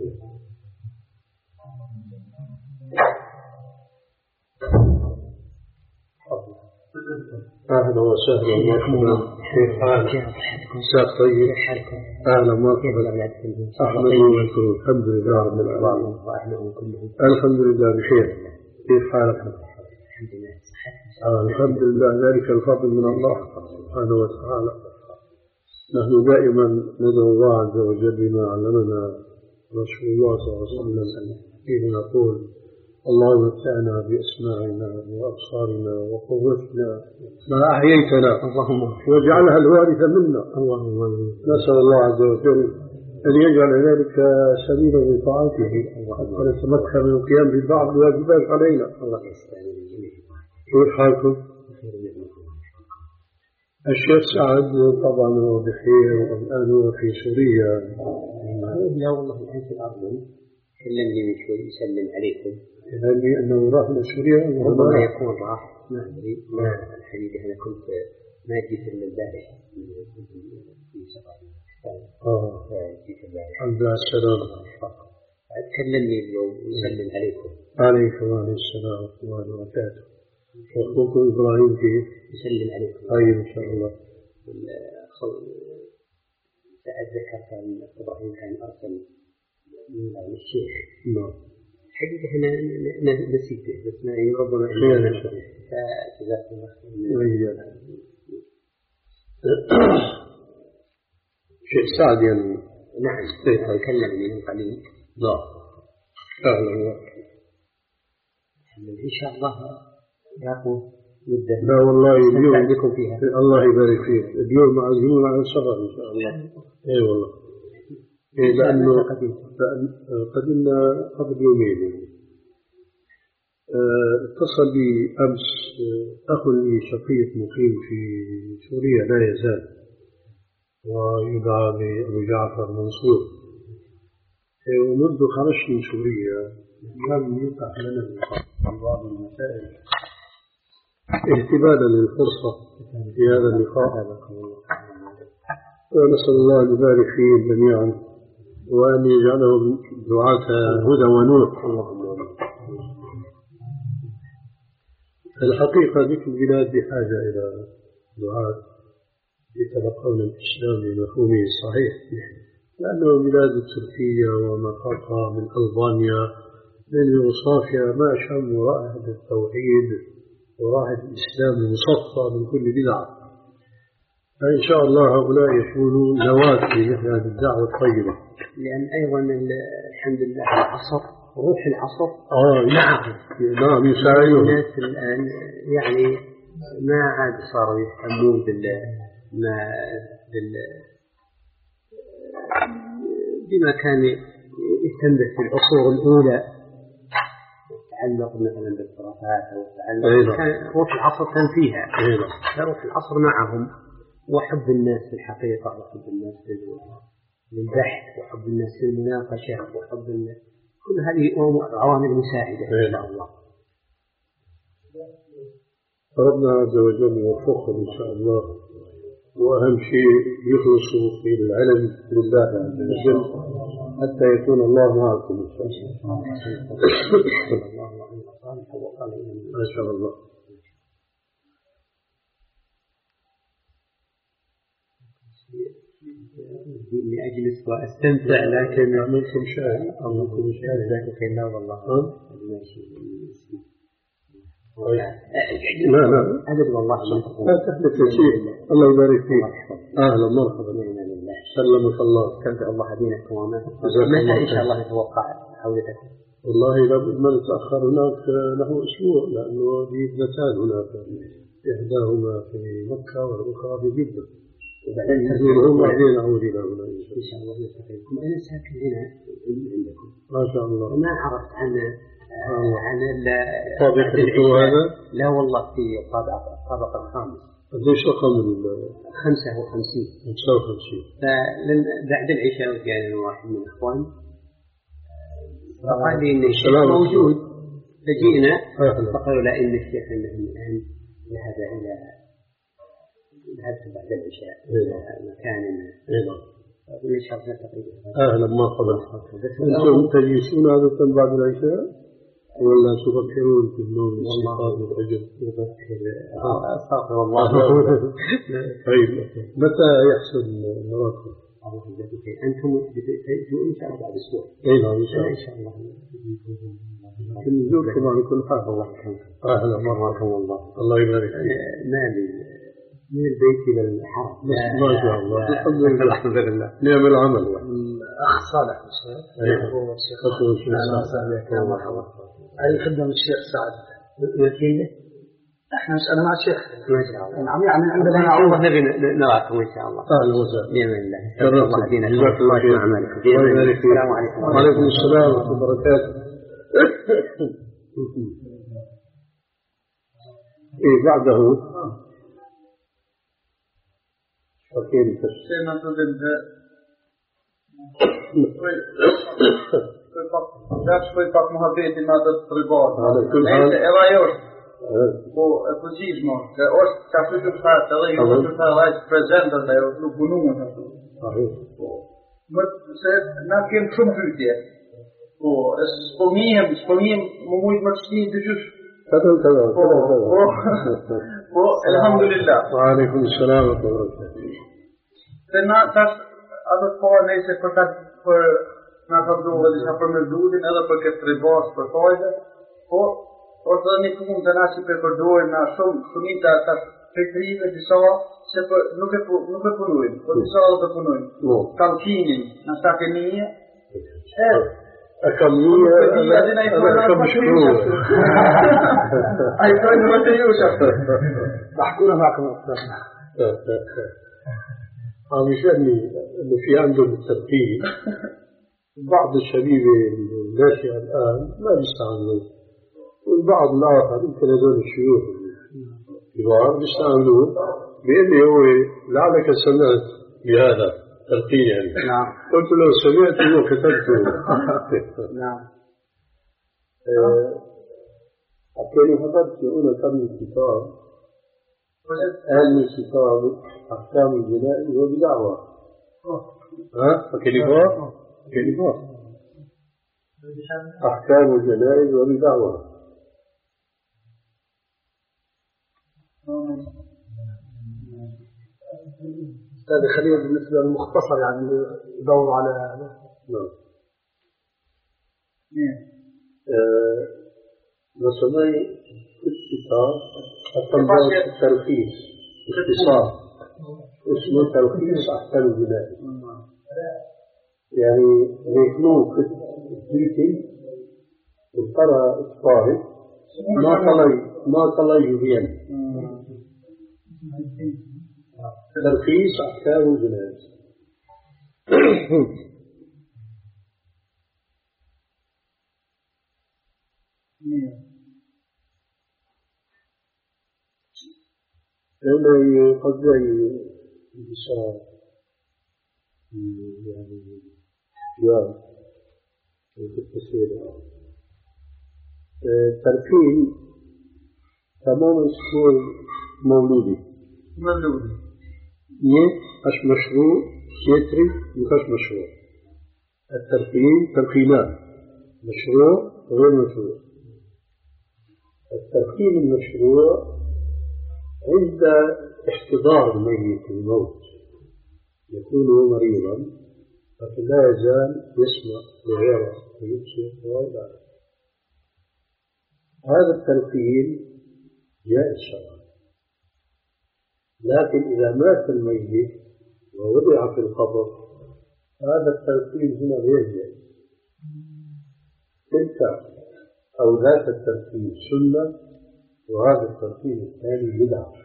أهلا وسهلا مرحبا. كيف حالك؟ مساك طيب. أهلا مرحبا. أحمد وشكر. الحمد لله رب العالمين. الحمد لله بخير. كيف حالك؟ الحمد لله، ذلك الفضل من الله سبحانه وتعالى. نحن دائما ندعو الله عز وجل بما علمنا رسول الله صلى الله عليه وسلم حين نقول اللهم متعنا بأسماعنا وأبصارنا وقوتنا ما أحييتنا واجعلها الوارث منا. نسأل الله عز وجل أن يجعل ذلك سبيلا لطاعته حتى نتمكن من القيام ببعض الواجبات علينا. كيف حالكم؟ الشيخ سعد طبعا هو بخير، والآن هو في سوريا. لا والله الآن في الأرض، كلمني من شوي يسلم عليكم. قال لي أنه راح لسوريا. ربما يكون راح، ما أدري. ما الحقيقة أنا كنت ما جيت إلا البارح، كنت في سفر. آه جيت البارح. الحمد لله السلامة. كلمني ويسلم عليكم. عليكم وعليكم السلام ورحمة الله وبركاته. أخوكم إبراهيم كيف؟ يسلم عليكم. طيب إن شاء الله. سأل ذكرت أن إبراهيم كان أرسل من الشيخ. نعم. حقيقة أنا نسيته، بس ما ربما خير إن شاء الله. فجزاك الله خير. شيخ سعد يعني. نعم. كلمني من قليل. نعم. أهلا. إن شاء الله يعقوب مدة. لا والله اليوم بكم فيها. الله يبارك فيك. اليوم معزومون على السفر إن شاء الله. إي والله. إيه لأنه قدمنا قبل يومين يعني. اه اتصل بي أمس أخ لي شقيق مقيم في سوريا لا يزال، ويدعى بأبو جعفر منصور. إيه ومنذ خرجت من سوريا لم يتح لنا اللقاء في بعض المسائل اهتماما للفرصة في هذا اللقاء، ونسأل الله أن يبارك فيهم جميعا وأن يجعلهم دعاة هدى ونور. الحقيقة ذيك البلاد بحاجة إلى دعاة يتلقون الإسلام بمفهومه الصحيح، لأنه بلاد تركيا وما فوقها من ألبانيا من يوغوسلافيا ما شموا رائحة التوحيد ورائحة الإسلام المصفى من كل بدعة. فإن شاء الله هؤلاء يكونوا نواة لمثل هذه الدعوة الطيبة. لأن أيضا الحمد لله العصر، روح العصر آه معهم. نعم يساعدون. الناس الآن يعني ما عاد صاروا يهتمون بال ما بال بما كان يهتم به في العصور الأولى، تعلق مثلا بالخرافات أو تعلق. روح العصر كان فيها، روح العصر معهم. وحب الناس في الحقيقة، وحب الناس للبحث، وحب الناس للمناقشة، وحب الناس، كل هذه عوامل مساعدة إن شاء الله. ربنا عز وجل يوفقهم إن شاء الله، وأهم شيء يخلصوا في العلم لله عز وجل حتى يكون الله معكم إن شاء الله. ما شاء الله. إني أجلس وأستمتع، لكن أعملكم شاهد أعملكم شاهد ذاك خير والله. لا لا أجل والله لا تحدث شيء. الله يبارك فيك. أهلا مرحبا. سلمك الله. استمتع الله دينك وما متى إن شاء الله نتوقع حولتكم؟ والله لابد ما نتأخر هناك له أسبوع، لأنه في ابنتان هناك، إحداهما في مكة والأخرى في جدة، وبعدين نزورهم وبعدين نعود إلى هنا إن شاء الله. نستقبلكم. أنا ساكن هنا عندكم ما شاء الله. ما عرفت عن عن طابق هذا؟ لا والله في الطابق الطابق الخامس. قديش رقم ال خمسة وخمسين. خمسة وخمسين. فبعد العشاء جاء واحد من الإخوان فقال لي إن الشيخ موجود، فجئنا فقالوا لا إن الشيخ إنه الآن ذهب إلى ذهبت بعد العشاء إلى مكان أقول إن شاء الله تقريبا. أهلا مرحبا. أنتم تجلسون عادة بعد العشاء ولا تفكرون في النوم والاستيقاظ والعجل؟ أستغفر الله. طيب متى يحصل نراكم؟ أنتم تأتوا إن شاء الله بعد أسبوع. إيه نعم إن شاء الله. إن شاء الله. لكن نزوركم على كل حال. الله أهلا مرحبا والله. الله يبارك فيك. مالي من البيت إلى الحرم. ما شاء الله. الحمد لله. نعم العمل. أخ صالح الشيخ. أيوه. مرحبا. أي خدمة الشيخ سعد. وكيله. إحنا أنا مع الشيخ. ما شاء الله. نعم يعني عندنا نعوض نبي نراكم إن شاء الله. أهلا وسهلا. بإذن الله. شكرا الله دينك. جزاك الله خير عملكم. السلام عليكم. وعليكم السلام ورحمة الله وبركاته. إيه بعده. أوكي. سيما تودن Dags för att man har bett med att privat. Nej, det var just. Och precis nu. Det är oss kanske du pratar i och du tar ett presenter där och du på någon. Men så när kan som ut det. Och вспомним, вспомним, мой мачтин ты чуешь. كذا كذا كذا كذا. الحمد لله. وعليكم السلام ورحمة الله وبركاته. Sen när alla får nej sig för att för när de då vill ha förmedlingen eller för att privat för tåget och och så ni kommer att nästan på för då när som som inte att förkriva det så så på nu på nu på nu och det så alltså på nu kalkinin när stacken ni är أكملية أنا كم شهور أيضا ما تيوشف بحكونا معكم عم يشأني إنه في عندهم الترفيه بعض الشبيبة الناشئة الآن ما بيستعملوا، والبعض الآخر يمكن هذول الشيوخ الكبار بيستعملوه، بيقول لي هو لعلك سمعت بهذا تلقين يعني. نعم. قلت له سمعت وكتبته. نعم. أحكي حضرت يقول كم كتاب أهم كتاب أحكام الجنائز وبدعوة. ها؟ كلمات؟ كلمات. أحكام الجنائز وبدعوة. هذا خليل بالنسبة للمختصر يعني يدوروا على نعم. مثلا كل كتاب التنظيم التلخيص اختصار اسمه تلخيص أحكام الجنائز. يعني يكونوا في الدريتي القرى الطاهر ما طلي ما طلي يبين تلخيص أحكام الجنائز. لأنه قد انتصار يعني جواب في التسوير ترفيه تماما شو مولودي مولودي يه أش مشروع شتري مكاش مشروع الترفيه ترفينات مشروع غير مشروع الترفيه المشروع عند احتضار الميت الموت يكون مريضا لكن لا يزال يسمع ويرى ويبصر ويرى هذا التلقين جائز شرعا لكن إذا مات الميت ووضع في القبر هذا التلقين هنا غير جائز تلك أو ذات التلقين سنة وهذا التلقين الثاني بدعة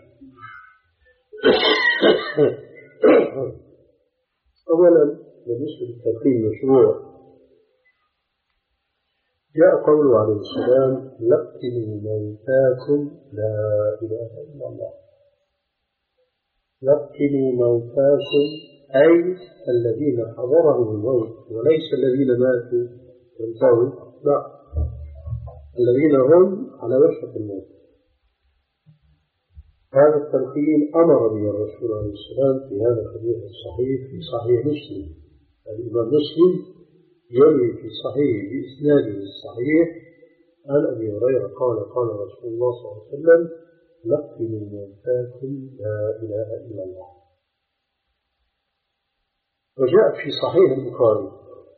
أولا بالنسبة للتلقين المشروع جاء قوله عليه السلام لقنوا موتاكم لا إله إلا الله لقنوا موتاكم أي الذين حضرهم الموت وليس الذين ماتوا وانتهوا لا الذين هم على وشك الموت هذا التلقين أمر به الرسول عليه السلام في هذا الحديث الصحيح في صحيح مسلم الإمام مسلم يروي في صحيح بإسناده الصحيح عن أبي هريرة قال قال رسول الله صلى الله عليه وسلم لقنوا موتاكم لا إله إلا الله. وجاء في صحيح البخاري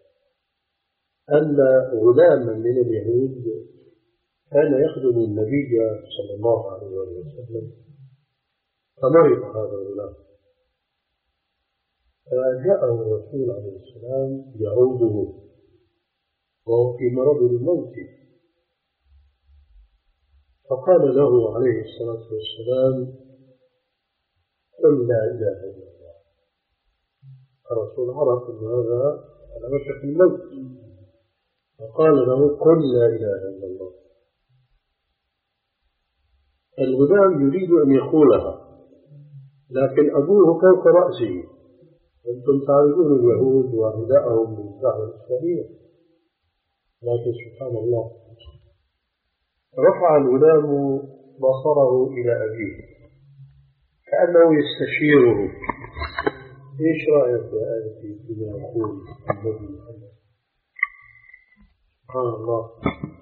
أن غلاما من اليهود كان يخدم النبي صلى الله عليه وسلم فمرض هذا الغلام فجاءه الرسول عليه السلام يعوده وهو في مرض الموت فقال له عليه الصلاة والسلام قل لا إله إلا الله. الرسول عرف أن هذا على وشك الموت فقال له قل لا إله إلا الله. الغلام يريد أن يقولها لكن أبوه فوق رأسه. أنتم تعرفون اليهود ورداءهم بالدعوة الإسلامية لكن سبحان الله رفع الغلام بصره إلى أبيه كأنه يستشيره إيش رأيك يا أبي بما يقول النبي محمد سبحان الله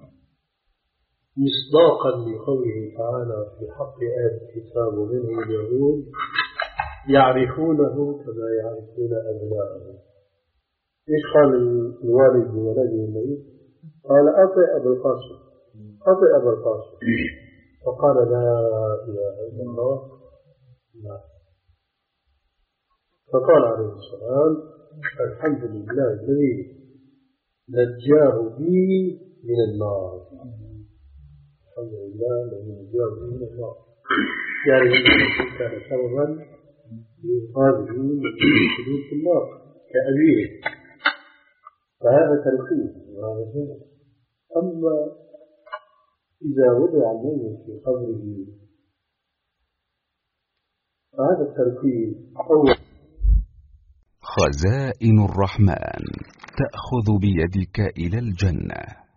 مصداقا لقوله تعالى في حق آل الكتاب ومنهم اليهود يعرفونه كما يعرفون أبناءهم. إيش قال الوالد لولده المريض؟ قال أطع أبا القاسم أطع أبا القاسم فقال لا إله إلا الله لا. فقال عليه السلام الحمد لله الذي نجاه بي من النار. الحمد لله الذي نجاه بي من النار يعني كان سببا لإنقاذه من الخلود في النار كأبيه فهذا تلقين وهذا شيء. أما إذا وضع المؤمن في قبره فهذا التلقين أول. خزائن الرحمن تأخذ بيدك إلى الجنة.